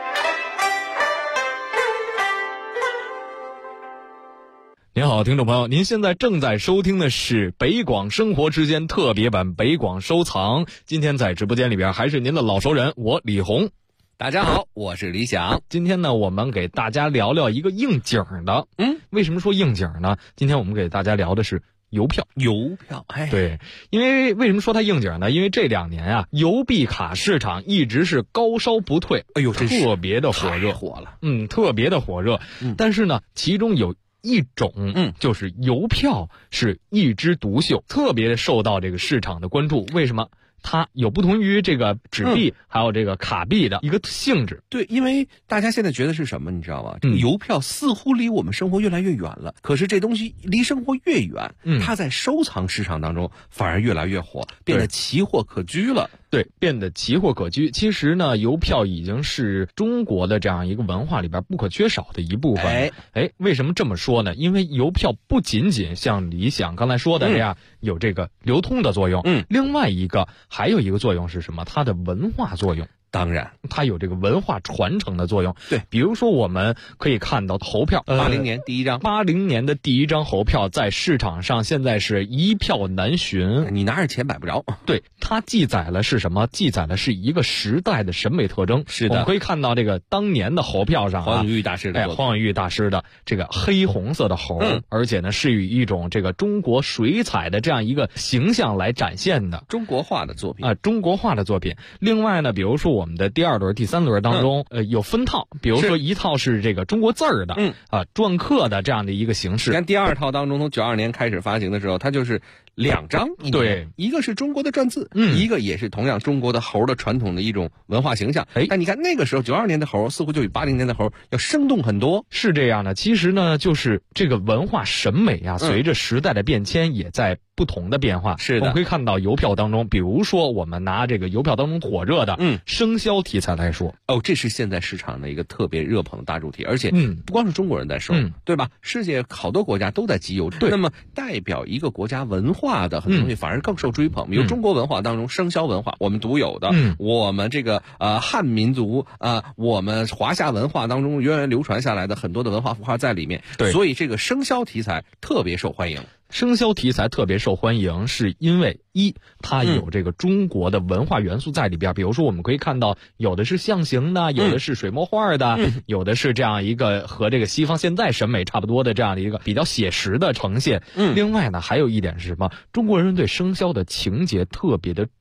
您好，听众朋友，您现在正在收听的是北广生活之间特别版北广收藏。今天在直播间里边还是您的老熟人，我李红。 大家好，我是李想。 今天呢，我们给大家聊聊一个应景的。为什么说应景呢？今天我们给大家聊的是邮票。 哎， 对，因为为什么说它应景呢？因为这2年啊，邮币卡市场一直是高烧不退， 哎呦， 特别的火热， 火了， 特别的火热。但是呢，其中有一种，就是邮票是一枝独秀，特别受到这个市场的关注。为什么？它有不同于这个纸币还有这个卡币的一个性质。 对，因为大家现在觉得是什么，你知道吗？这个邮票似乎离我们生活越来越远了，可是这东西离生活越远，它在收藏市场当中反而越来越火，变得奇货可居了。 对，变得奇货可居。其实呢，邮票已经是中国的这样一个文化里边不可缺少的一部分。为什么这么说呢？因为邮票不仅仅像李想刚才说的这样，有这个流通的作用，另外还有一个作用是什么？它的文化作用。 当然， 它有这个文化传承的作用。 对， 比如说我们可以看到猴票 ，80年第一张 ，80年的第一张猴票在市场上现在是一票难寻， 你拿着钱买不着。 对，它记载了是什么？记载了是一个时代的审美特征。 是的， 我们可以看到这个当年的猴票上， 黄永玉大师的， 黄永玉大师的这个黑红色的猴，而且呢是以一种这个中国水彩的这样一个形象来展现的中国画的作品中国画的作品。另外呢，比如说我们的第2轮、第3轮当中，有分套，比如说一套是这个中国字儿的，篆刻的这样的一个形式。 你看第2套当中，从92年开始发行的时候，它就是2张， 对， 一个是中国的篆字，一个也是同样中国的猴的传统的一种文化形象。但你看那个时候92年的猴似乎就比80年的猴要生动很多。 是这样的，其实呢，就是这个文化审美啊，随着时代的变迁也在不同的变化。 是的， 我们可以看到邮票当中，比如说我们拿这个邮票当中火热的生肖题材来说， 这是现在市场的一个特别热捧的大主题，而且不光是中国人在收，对吧？世界好多国家都在集邮。 对， 那么代表一个国家文化的很多东西反而更受追捧。比如中国文化当中，生肖文化我们独有的，我们这个汉民族我们华夏文化当中源远流传下来的很多的文化符号在里面。 对， 所以这个生肖题材特别受欢迎。 生肖题材特别受欢迎，是因为它有这个中国的文化元素在里边。比如说我们可以看到，有的是象形的，有的是水墨画的，有的是这样一个和这个西方现在审美差不多的这样的一个比较写实的呈现。另外呢，还有一点是什么？中国人对生肖的情节特别的重。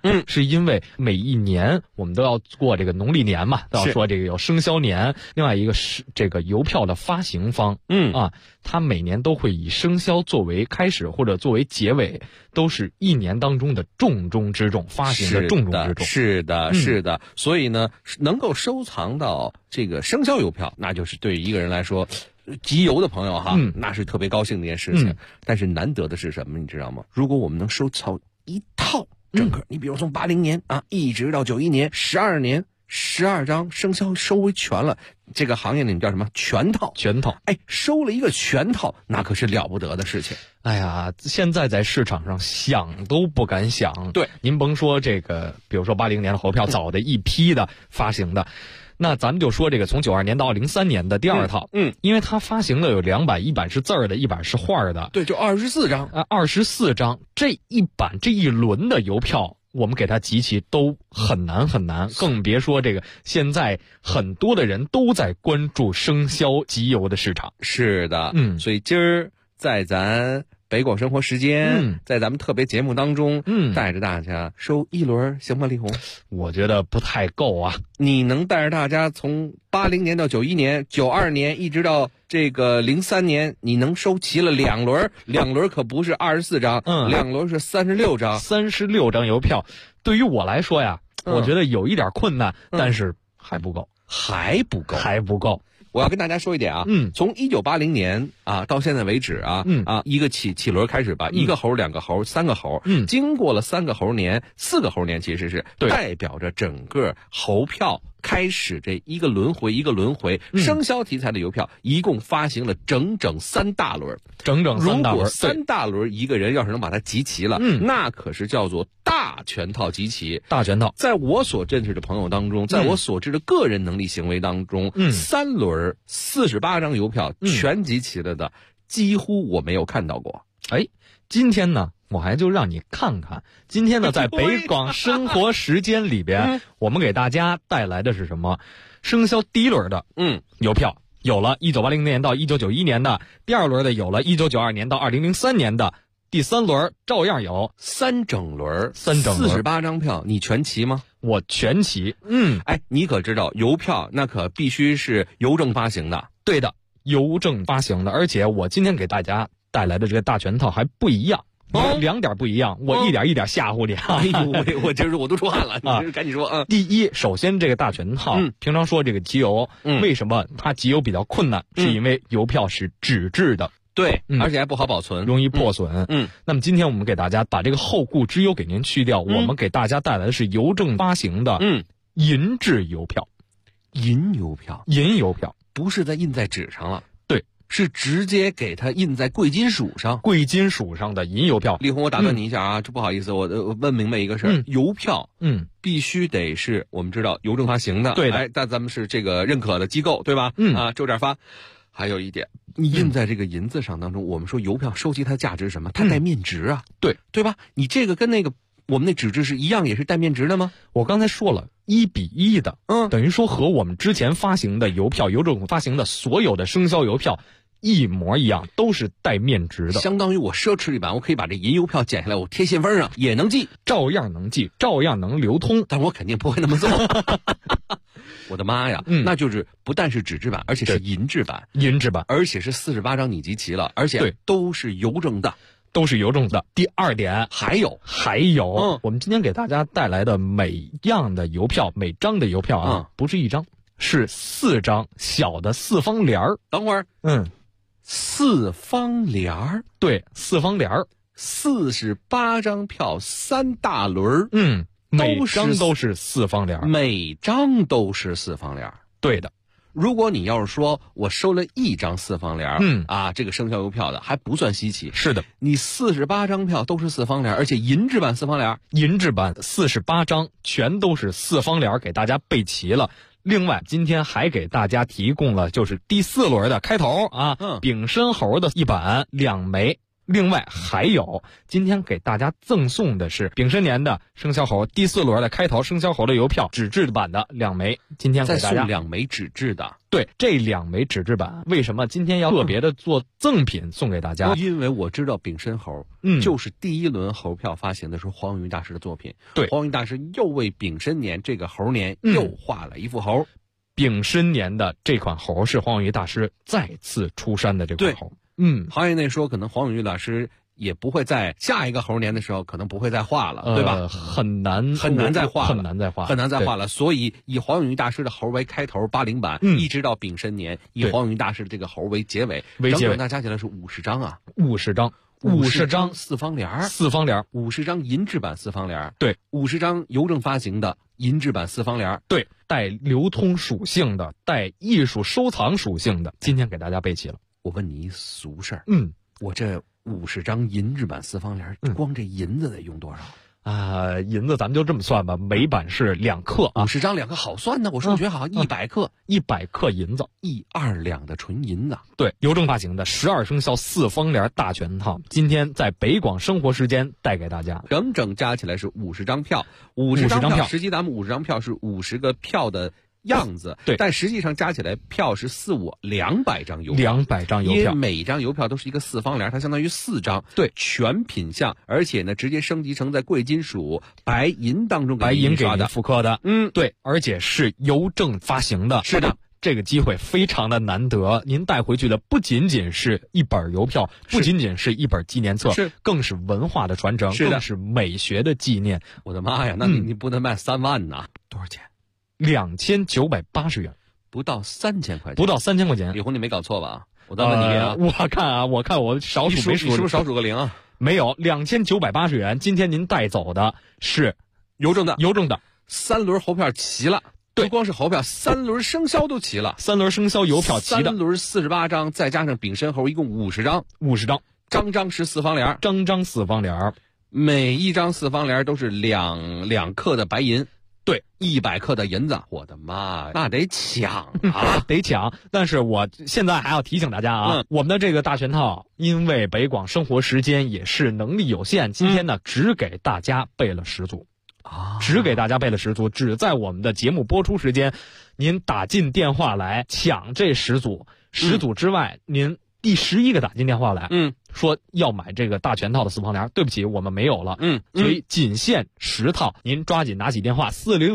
是因为每一年我们都要过这个农历年嘛，都要说这个有生肖年，另外一个是这个邮票的发行方，它每年都会以生肖作为开始或者作为结尾，都是一年当中的重中之重，发行的重中之重。 是的。所以呢，能够收藏到这个生肖邮票，那就是对于一个人来说，集邮的朋友哈，那是特别高兴的一件事情。但是难得的是什么，你知道吗？如果我们能收藏一套整个，你比如从80年一直到91年，12年，12张生肖收为全了。这个行业里面叫什么？全套。收了一个全套，那可是了不得的事情。 哎呀，现在在市场上想都不敢想。 对， 您甭说这个，比如说80年的邮票，早的一批的发行的。那咱们就说这个从92年到03年的第二套，因为它发行的有2版，一版是字儿的，一版是画的。 对，就24张。 24张，这一版这一轮的邮票，我们给它集齐都很难，更别说这个现在很多的人都在关注生肖集邮的市场。 是的，所以今儿在咱北广生活时间，在咱们特别节目当中，带着大家收一轮，行吗，李红？ 我觉得不太够啊。 你能带着大家从80年到91年、92年一直到这个03年，你能收齐了2轮，2轮可不是24张，2轮是36张 ，36张邮票。对于我来说呀，我觉得有一点困难，但是还不够。 我要跟大家说一点啊，从1980年到现在为止一个起轮开始吧，一个猴、2个猴、3个猴，经过了3个猴年、4个猴年，其实是代表着整个猴票开始这一个轮回，生肖题材的邮票一共发行了整整3大轮，如果3大轮一个人要是能把它集齐了，那可是叫做大全套集齐。在我所认识的朋友当中，在我所知的个人能力行为当中，3轮48张邮票全集齐了的，几乎我没有看到过。 今天呢，我还就让你看看。今天呢，在北广生活时间里边，我们给大家带来的是什么？生肖第一轮的邮票有了1980年到1991年的，第二轮的有了1992年到2003年的，第3轮照样有 3整轮48张票，你全齐吗？ 我全齐。 你可知道邮票那可必须是邮政发行的？ 对的，邮政发行的。而且我今天给大家带来的这个大全套还不一样。2点不一样，我一点一点吓唬你。 我今儿我都出汗了，你赶紧说。 第一，首先这个大全套，平常说这个集邮，为什么它集邮比较困难？是因为邮票是纸质的， 对，而且还不好保存， 容易破损。那么今天我们给大家把这个后顾之忧给您去掉，我们给大家带来的是邮政发行的银质邮票。 银邮票不是印在纸上了。是直接给它印在贵金属上的银邮票。 李红，我打断你一下啊，这不好意思，我问明白一个事儿，邮票必须得是我们知道邮政发行的， 对的， 但咱们是这个认可的机构，对吧？周点发。还有一点，你印在这个银子上当中，我们说邮票收集它的价值是什么？它带面值啊，对吧？你这个跟那个我们那纸质是一样，也是带面值的吗？ 我刚才说了，1比1的，等于说和我们之前发行的邮票，邮政发行的所有的生肖邮票一模一样，都是带面值的， 相当于我奢侈一版，我可以把这银邮票剪下来，我贴信封上也能寄， 照样能寄，照样能流通， 但我肯定不会那么做。我的妈呀，那就是不但是纸质版，而且是银质版，而且是48张你集齐了，而且都是邮政的。 第二点， 还有， 我们今天给大家带来的每样的邮票，每张的邮票不是1张，是4张小的4方联儿。 等会儿，4方联儿， 对，4方联儿 ，48张票3大轮， 每张都是4方联儿，对的。 如果你要是说我收了1张4方联儿，这个生肖邮票的还不算稀奇。 是的， 你48张票都是4方联，而且银质版4方联， 银质版48张全都是4方联，给大家备齐了。另外，今天还给大家提供了就是第4轮的开头丙申猴的1版2枚。 另外还有今天给大家赠送的是丙申年的生肖猴第4轮的开头生肖猴的邮票纸质版的2枚，今天给大家再送2枚纸质的。 对，这2枚纸质版为什么今天要特别的做赠品送给大家？ 因为我知道丙申猴，就是第1轮猴票发行的时候黄永玉大师的作品。 对， 黄永玉大师又为丙申年这个猴年又画了一副猴。 丙申年的这款猴是黄永玉大师再次出山的这款猴。 行业内说可能黄永玉大师也不会在下一个猴年的时候可能不会再画了，对吧？ 很难再画了。 所以以黄永玉大师的猴为开头80版，一直到丙申年，以黄永玉大师的这个猴为结尾，整整那加起来是50张啊 ！50张 4方联，50张银质版4方联， 对 ，50张邮政发行的银质版4方联， 对，带流通属性的，带艺术收藏属性的，今天给大家备齐了。 我问你一俗事儿，我这50张银质版4方联，光这银子得用多少？ 银子咱们就这么算吧，每版是2克啊 ，50张2克好算呢，我数学好，100克 ，100克银子 ，1-2两的纯银子。 对，邮政发行的12生肖4方联大全套，今天在北广生活时间带给大家， 整整加起来是50张票，50张票，实际咱们50张票是50个票的样子， 对， 但实际上加起来票是200张邮票 ，200张邮票， 因为每张邮票都是一个4方联，它相当于4张， 对， 全品相，而且呢，直接升级成在贵金属白银当中白银给您复刻的，对，而且是邮政发行的， 是的。 这个机会非常的难得，您带回去的不仅仅是一本邮票，不仅仅是一本纪念册，更是文化的传承，更是美学的纪念。 我的妈呀，那你不能卖3万呐？多少钱 ？2980元， 不到3000块钱， 不到3000块钱。 李红，你没搞错吧？我再问你一遍啊！ 我看我少数没数， 你是不是少数个0啊？ 没有，2980元。今天您带走的是邮政的 3 轮猴票齐了。不光是猴票，3轮生肖都齐了 ，3轮生肖邮票齐的，3 轮48张，再加上丙申猴，一共50张 ，50张， 张是4方联， 张4方联， 每一张4方联都是2克的白银， 对 ，100克的银子，我的妈呀，那得抢啊， 得抢！但是我现在还要提醒大家啊，我们的这个大全套，因为北广生活时间也是能力有限，今天呢只给大家备了10组。只给大家备了10组，只在我们的节目播出时间，您打进电话来抢这10组，10组之外，您第11个打进电话来，说要买这个大全套的4方联，对不起，我们没有了，所以仅限10套，您抓紧拿起电话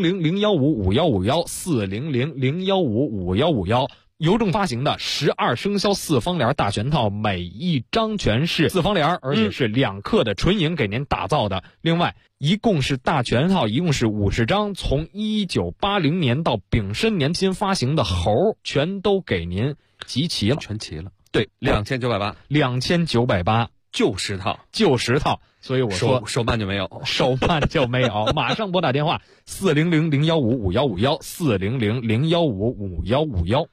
400-015-5151，400-015-5151。邮政发行的12生肖4方联大全套，每一张全是4方联，而且是2克的纯银给您打造的。另外，一共是大全套，一共是50张，从1980年到丙申年新发行的猴，全都给您集齐了， 全齐了。 对 ，2980，就10套， 所以我说手慢就没有， 马上拨打电话400-015-5151，400-015-5151。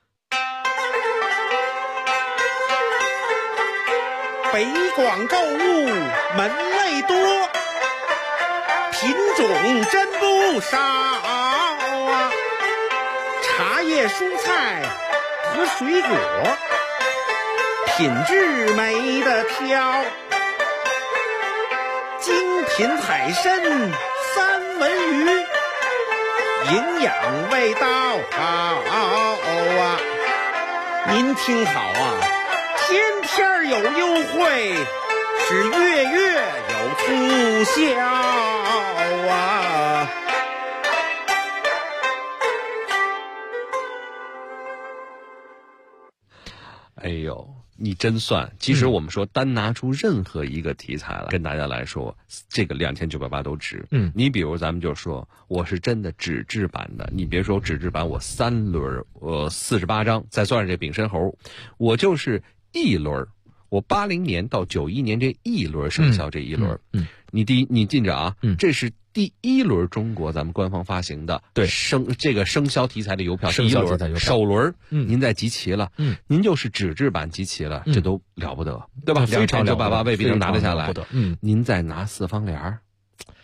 北广购物门类多，品种真不少啊！茶叶、蔬菜和水果，品质没得挑。精品海参、三文鱼，营养味道好啊！您听好啊！天天有优惠，是月月有促销啊！ 哎呦，你真算！其实我们说单拿出任何一个题材来跟大家来说，这个2980都值。你比如咱们就说，我是真的纸质版的，你别说纸质版，我3轮48张，再算上这丙申猴，我就是1轮，我80年到91年这1轮生肖这1轮，你记着啊，这是第1轮中国咱们官方发行的这个生肖题材的邮票，第1轮首轮，您再集齐了，您就是纸质版集齐了，这都了不得，对吧？2980未必能拿得下来。您再拿4方联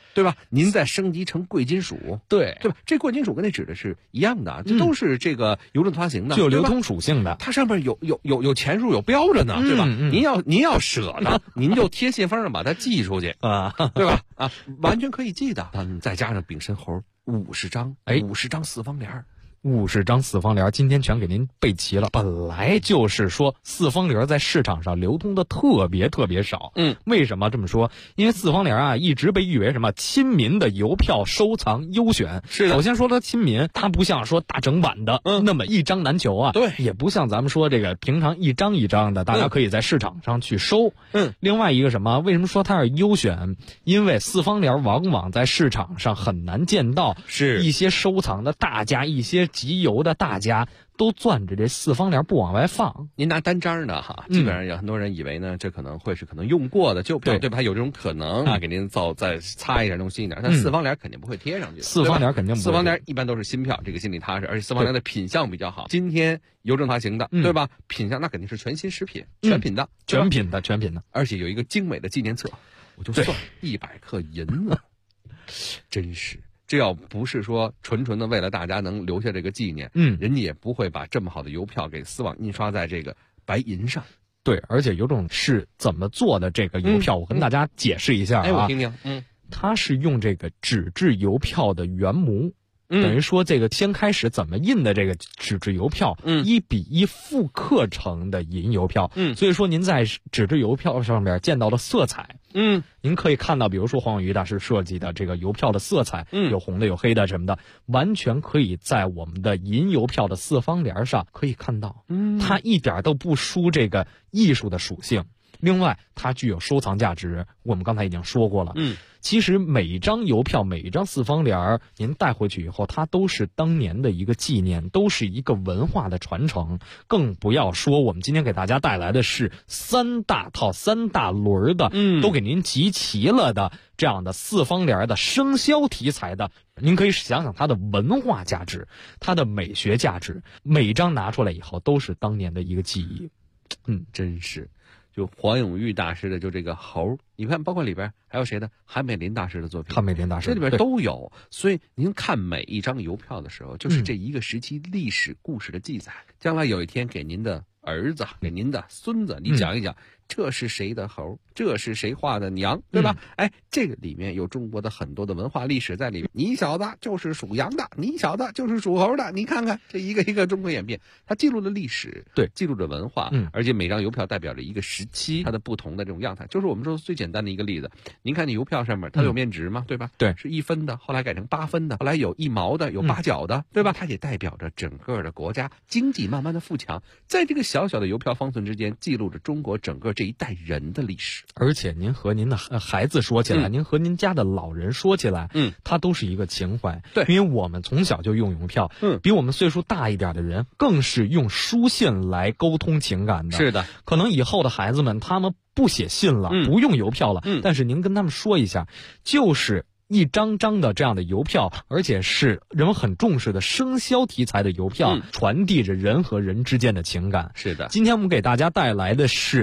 对吧？您再升级成贵金属， 对吧？这贵金属跟那纸的是一样的，这都是这个邮政发行的， 具有流通属性的。 它上面有钱数有标着呢，对吧？您要舍得，您就贴信封上把它寄出去啊，对吧？啊，完全可以寄的。再加上丙申猴50张，50张四方联。 50张四方联，今天全给您备齐了。本来就是说四方联在市场上流通的特别少。为什么这么说？因为四方联啊，一直被誉为什么亲民的邮票收藏优选。 是的。 首先说它亲民，它不像说大整版的那么一张难求啊。 对。 也不像咱们说这个平常一张一张的，大家可以在市场上去收。另外一个什么？为什么说它是优选？因为四方联往往在市场上很难见到， 是一些收藏的大家，一些集邮的大家都攥着这四方联不往外放。 您拿单张的哈，基本上有很多人以为呢，这可能会是用过的旧票，对吧？有这种可能啊，给您再擦一点，弄新一点。但四方联肯定不会贴上去， 四方联肯定不会。 四方联一般都是新票，这个心里踏实，而且四方联的品相比较好。今天邮政发行的，对吧？品相那肯定是全新实品，全品的， 全品的， 而且有一个精美的纪念册，我就算100克银子，真是。这要不是说纯的为了大家能留下这个纪念，人家也不会把这么好的邮票给丝网印刷在这个白银上。 对，而且邮政是怎么做的这个邮票，我跟大家解释一下啊。 我听听。 它是用这个纸质邮票的原模。等于说这个先开始怎么印的这个纸质邮票，1比1复刻成的银邮票。所以说您在纸质邮票上面见到的色彩，您可以看到，比如说黄永玉大师设计的这个邮票的色彩，有红的有黑的什么的，完全可以在我们的银邮票的四方联上可以看到，它一点都不输这个艺术的属性。另外，它具有收藏价值，我们刚才已经说过了。其实每一张邮票，每一张四方联，您带回去以后，它都是当年的一个纪念，都是一个文化的传承。更不要说我们今天给大家带来的是3大套、3大轮的，都给您集齐了的这样的四方联的生肖题材的。您可以想想它的文化价值，它的美学价值，每一张拿出来以后都是当年的一个记忆。 真是。就黄永玉大师的就这个猴，你看包括里边还有谁的？韩美林大师的作品， 韩美林大师这里边都有。所以您看每一张邮票的时候，就是这一个时期历史故事的记载。将来有一天给您的儿子、给您的孙子，你讲一讲，这是谁的猴，这是谁画的娘，对吧？这个里面有中国的很多的文化历史在里面。你小子就是属羊的，你小子就是属猴的，你看看这一个一个中国演变，它记录了历史， 对， 记录着文化，而且每张邮票代表着一个时期，它的不同的这种样态。就是我们说最简单的一个例子，您看你邮票上面它有面值嘛，对吧？ 对， 是1分的，后来改成8分的，后来有1毛的，有8角的，对吧？它也代表着整个的国家经济慢慢的富强，在这个小小的邮票方寸之间，记录着中国整个这一代人的历史。 而且您和您的孩子说起来，您和您家的老人说起来，它都是一个情怀。 对， 因为我们从小就用邮票，比我们岁数大一点的人更是用书信来沟通情感的。 是的， 可能以后的孩子们他们不写信了，不用邮票了，但是您跟他们说一下，就是一张张的这样的邮票，而且是人们很重视的生肖题材的邮票，传递着人和人之间的情感。 是的， 今天我们给大家带来的是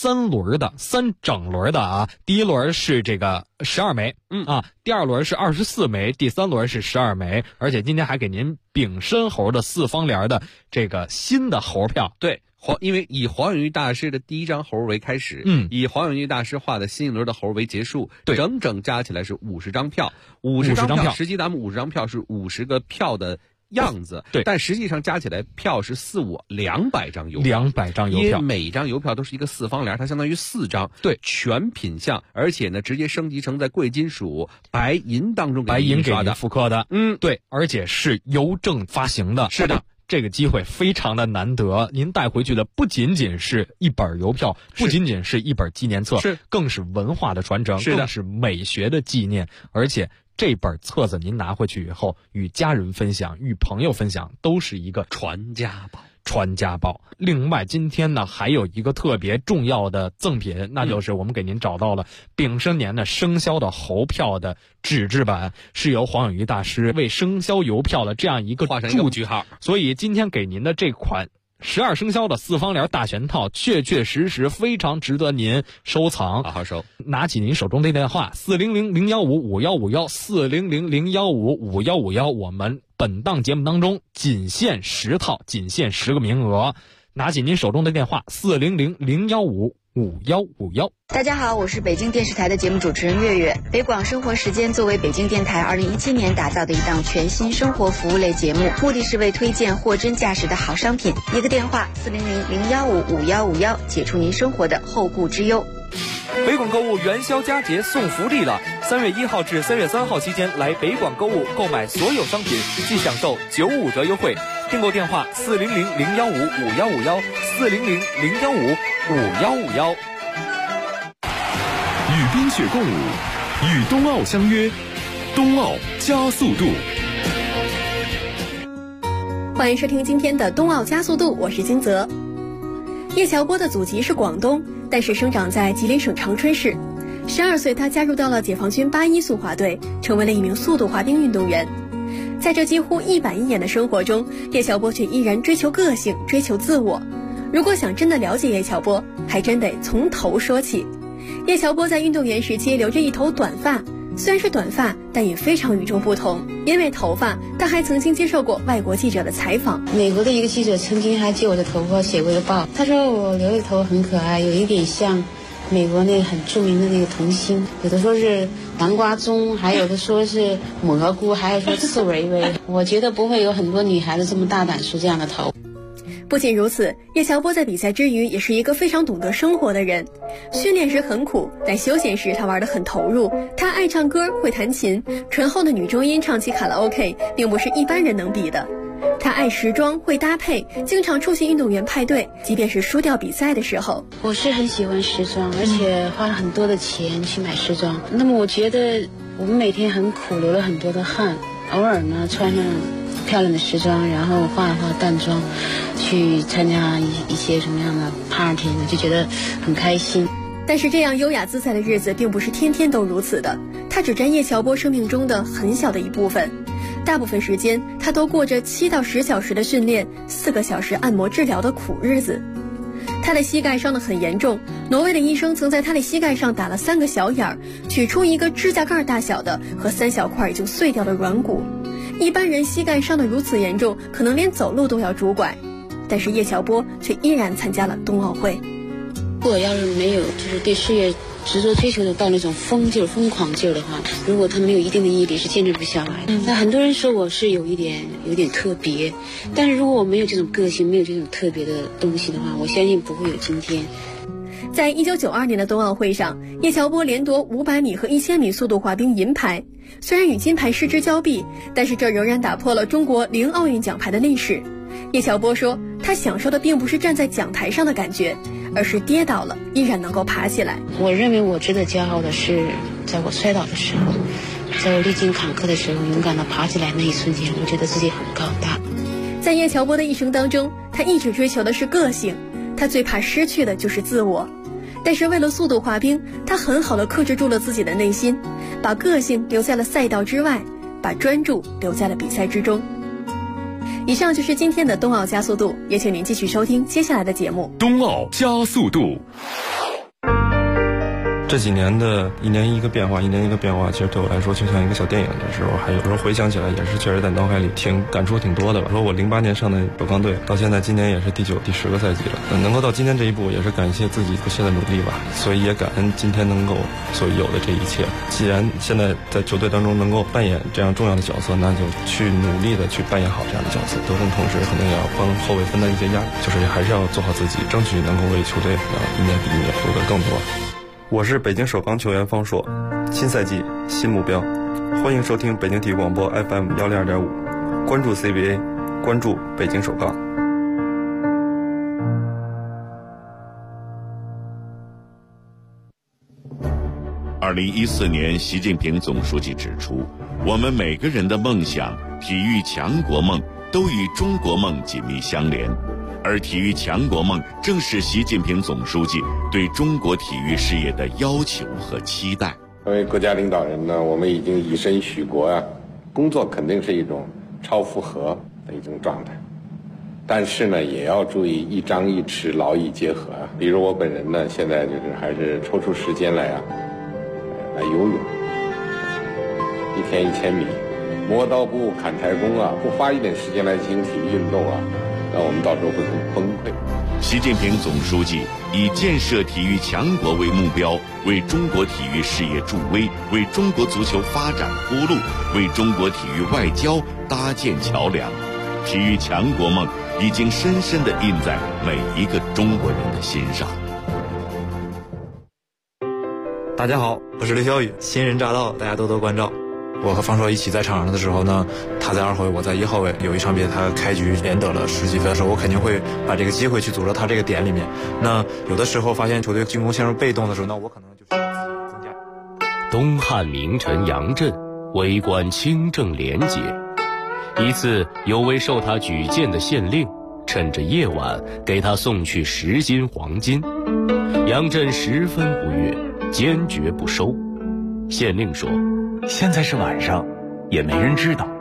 3整轮的啊。第一轮是这个12枚，第二轮是24枚，第三轮是12枚，而且今天还给您丙申猴的四方联的这个新的猴票。 对。因为以黄永玉大师的第一张猴为开始，以黄永玉大师画的新一轮的猴为结束， 对， 整整加起来是50张票，50张票，实际咱们50张票是50个票的样子， 对， 但实际上加起来票是200张邮票 ，200张邮票， 因为每张邮票都是一个四方联，它相当于4张， 对， 全品相，而且呢直接升级成在贵金属白银当中白银给您复刻的， 对， 而且是邮政发行的， 是的。 这个机会非常的难得，您带回去的不仅仅是一本邮票，不仅仅是一本纪念册，更是文化的传承，更是美学的纪念。而且这本册子您拿回去以后，与家人分享，与朋友分享，都是一个传家宝。 另外今天呢还有一个特别重要的赠品，那就是我们给您找到了丙申年的生肖的猴票的纸质版，是由黄永玉大师为生肖邮票的这样一个画上一个句号。 所以今天给您的这款 12生肖的4方帘大全套，确确实实非常值得您收藏。 好好收， 拿起您手中的电话400-015-5151，400-015-5151，我们本档节目当中仅限10套，仅限10个名额。拿起您手中的电话400-015-5151。 大家好，我是北京电视台的节目主持人月月。北广生活时间作为北京电台2017年打造的一档全新生活服务类节目，目的是为推荐货真价实的好商品。一个电话400-015-5151，解除您生活的后顾之忧。 北广购物元宵佳节送福利了！3月1号至3月3号期间来北广购物购买所有商品，即享受95折优惠。订购电话400-015-5151，400-015-5151。 与冰雪共舞，与冬奥相约，冬奥加速度。 欢迎收听今天的冬奥加速度，我是金泽。叶乔波的祖籍是广东，但是生长在吉林省长春市。12岁，他加入到了解放军81速滑队，成为了一名速度滑冰运动员。在这几乎一板一眼的生活中，叶乔波却依然追求个性，追求自我。如果想真的了解叶乔波，还真得从头说起。叶乔波在运动员时期留着一头短发，虽然是短发，但也非常与众不同。因为头发，他还曾经接受过外国记者的采访。 美国的一个记者曾经还借我的头发写过一个报，他说我留的头很可爱，有一点像美国那个很著名的那个童星，有的说是南瓜棕，还有的说是蘑菇，还有说刺猬薇。我觉得不会有很多女孩子这么大胆梳这样的头。 不仅如此，叶乔波在比赛之余也是一个非常懂得生活的人。训练时很苦，但休闲时他玩得很投入。他爱唱歌，会弹琴，醇厚的女中音唱起卡拉 OK 并不是一般人能比的。他爱时装，会搭配，经常出席运动员派对，即便是输掉比赛的时候。 我是很喜欢时装，而且花了很多的钱去买时装。那么我觉得我们每天很苦，流了很多的汗，偶尔呢穿上漂亮的时装，然后化一化淡妆，去参加一些什么样的 party 呢，就觉得很开心。 但是这样优雅自在的日子并不是天天都如此的，它只占叶乔波生命中的很小的一部分。大部分时间他都过着7到10小时的训练，4个小时按摩治疗的苦日子。他的膝盖伤得很严重，挪威的医生曾在他的膝盖上打了3个小眼儿，取出一个指甲盖大小的和3小块已经碎掉的软骨。一般人膝盖伤得如此严重，可能连走路都要拄拐，但是叶乔波却依然参加了冬奥会。 如果要是没有就是对事业执着追求的到那种疯狂劲儿的话，如果他没有一定的毅力，是坚持不下来的。那很多人说我是有点特别，但是如果我没有这种个性，没有这种特别的东西的话，我相信不会有今天。 在1992年的冬奥会上，叶乔波连夺500米和1000米速度滑冰银牌。虽然与金牌失之交臂，但是这仍然打破了中国0奥运奖牌的历史。叶乔波说，他享受的并不是站在讲台上的感觉，而是跌倒了依然能够爬起来。 我认为我值得骄傲的是，在我摔倒的时候，在我历经坎坷的时候，勇敢地爬起来那一瞬间，我觉得自己很高大。 在叶乔波的一生当中，他一直追求的是个性，他最怕失去的就是自我。但是为了速度滑冰，他很好地克制住了自己的内心，把个性留在了赛道之外，把专注留在了比赛之中。以上就是今天的冬奥加速度，也请您继续收听接下来的节目。 冬奥加速度。 这几年的一年一个变化，其实对我来说就像一个小电影的时候，还有时候回想起来也是确实在脑海里感触挺多的吧。说我08年上的首钢队，到现在今年也是第9、第10个赛季了，能够到今天这一步，也是感谢自己不懈的努力吧。所以也感恩今天能够所有的这一切。既然现在在球队当中能够扮演这样重要的角色，那就去努力的去扮演好这样的角色。得分同时可能也要帮后卫分担一些压力，就是还是要做好自己，争取能够为球队一年比一年夺得更多。我是北京首钢球员方硕，新赛季新目标，欢迎收听北京体育广播 FM 102.5，关注 CBA， 关注北京首钢。 2014年，习近平总书记指出，我们每个人的梦想、体育强国梦都与中国梦紧密相连。而体育强国梦正是习近平总书记对中国体育事业的要求和期待。 作为国家领导人呢，我们已经以身许国啊，工作肯定是一种超负荷的一种状态。 但是呢，也要注意一张一弛，劳逸结合啊。比如我本人呢，现在就是还是抽出时间来游泳，1天1000米，磨刀不误砍柴工啊，不花一点时间来进行体育运动啊，那我们到时候会很崩溃。 习近平总书记以建设体育强国为目标，为中国体育事业助威，为中国足球发展铺路，为中国体育外交搭建桥梁。体育强国梦已经深深地印在每一个中国人的心上。 大家好，我是刘晓宇，新人乍到，大家多多关照。我和方硕一起在场上的时候呢，他在2号位，我在1号位。有一场比赛他开局连得了10几分的时候，我肯定会把这个机会去组织他这个点里面。那有的时候发现球队进攻陷入被动的时候，那我可能就是增加。 东汉名臣杨震为官清正廉洁，一次有位受他举荐的县令趁着夜晚给他送去10斤黄金，杨震十分不悦，坚决不收。县令说： 现在是晚上，也没人知道，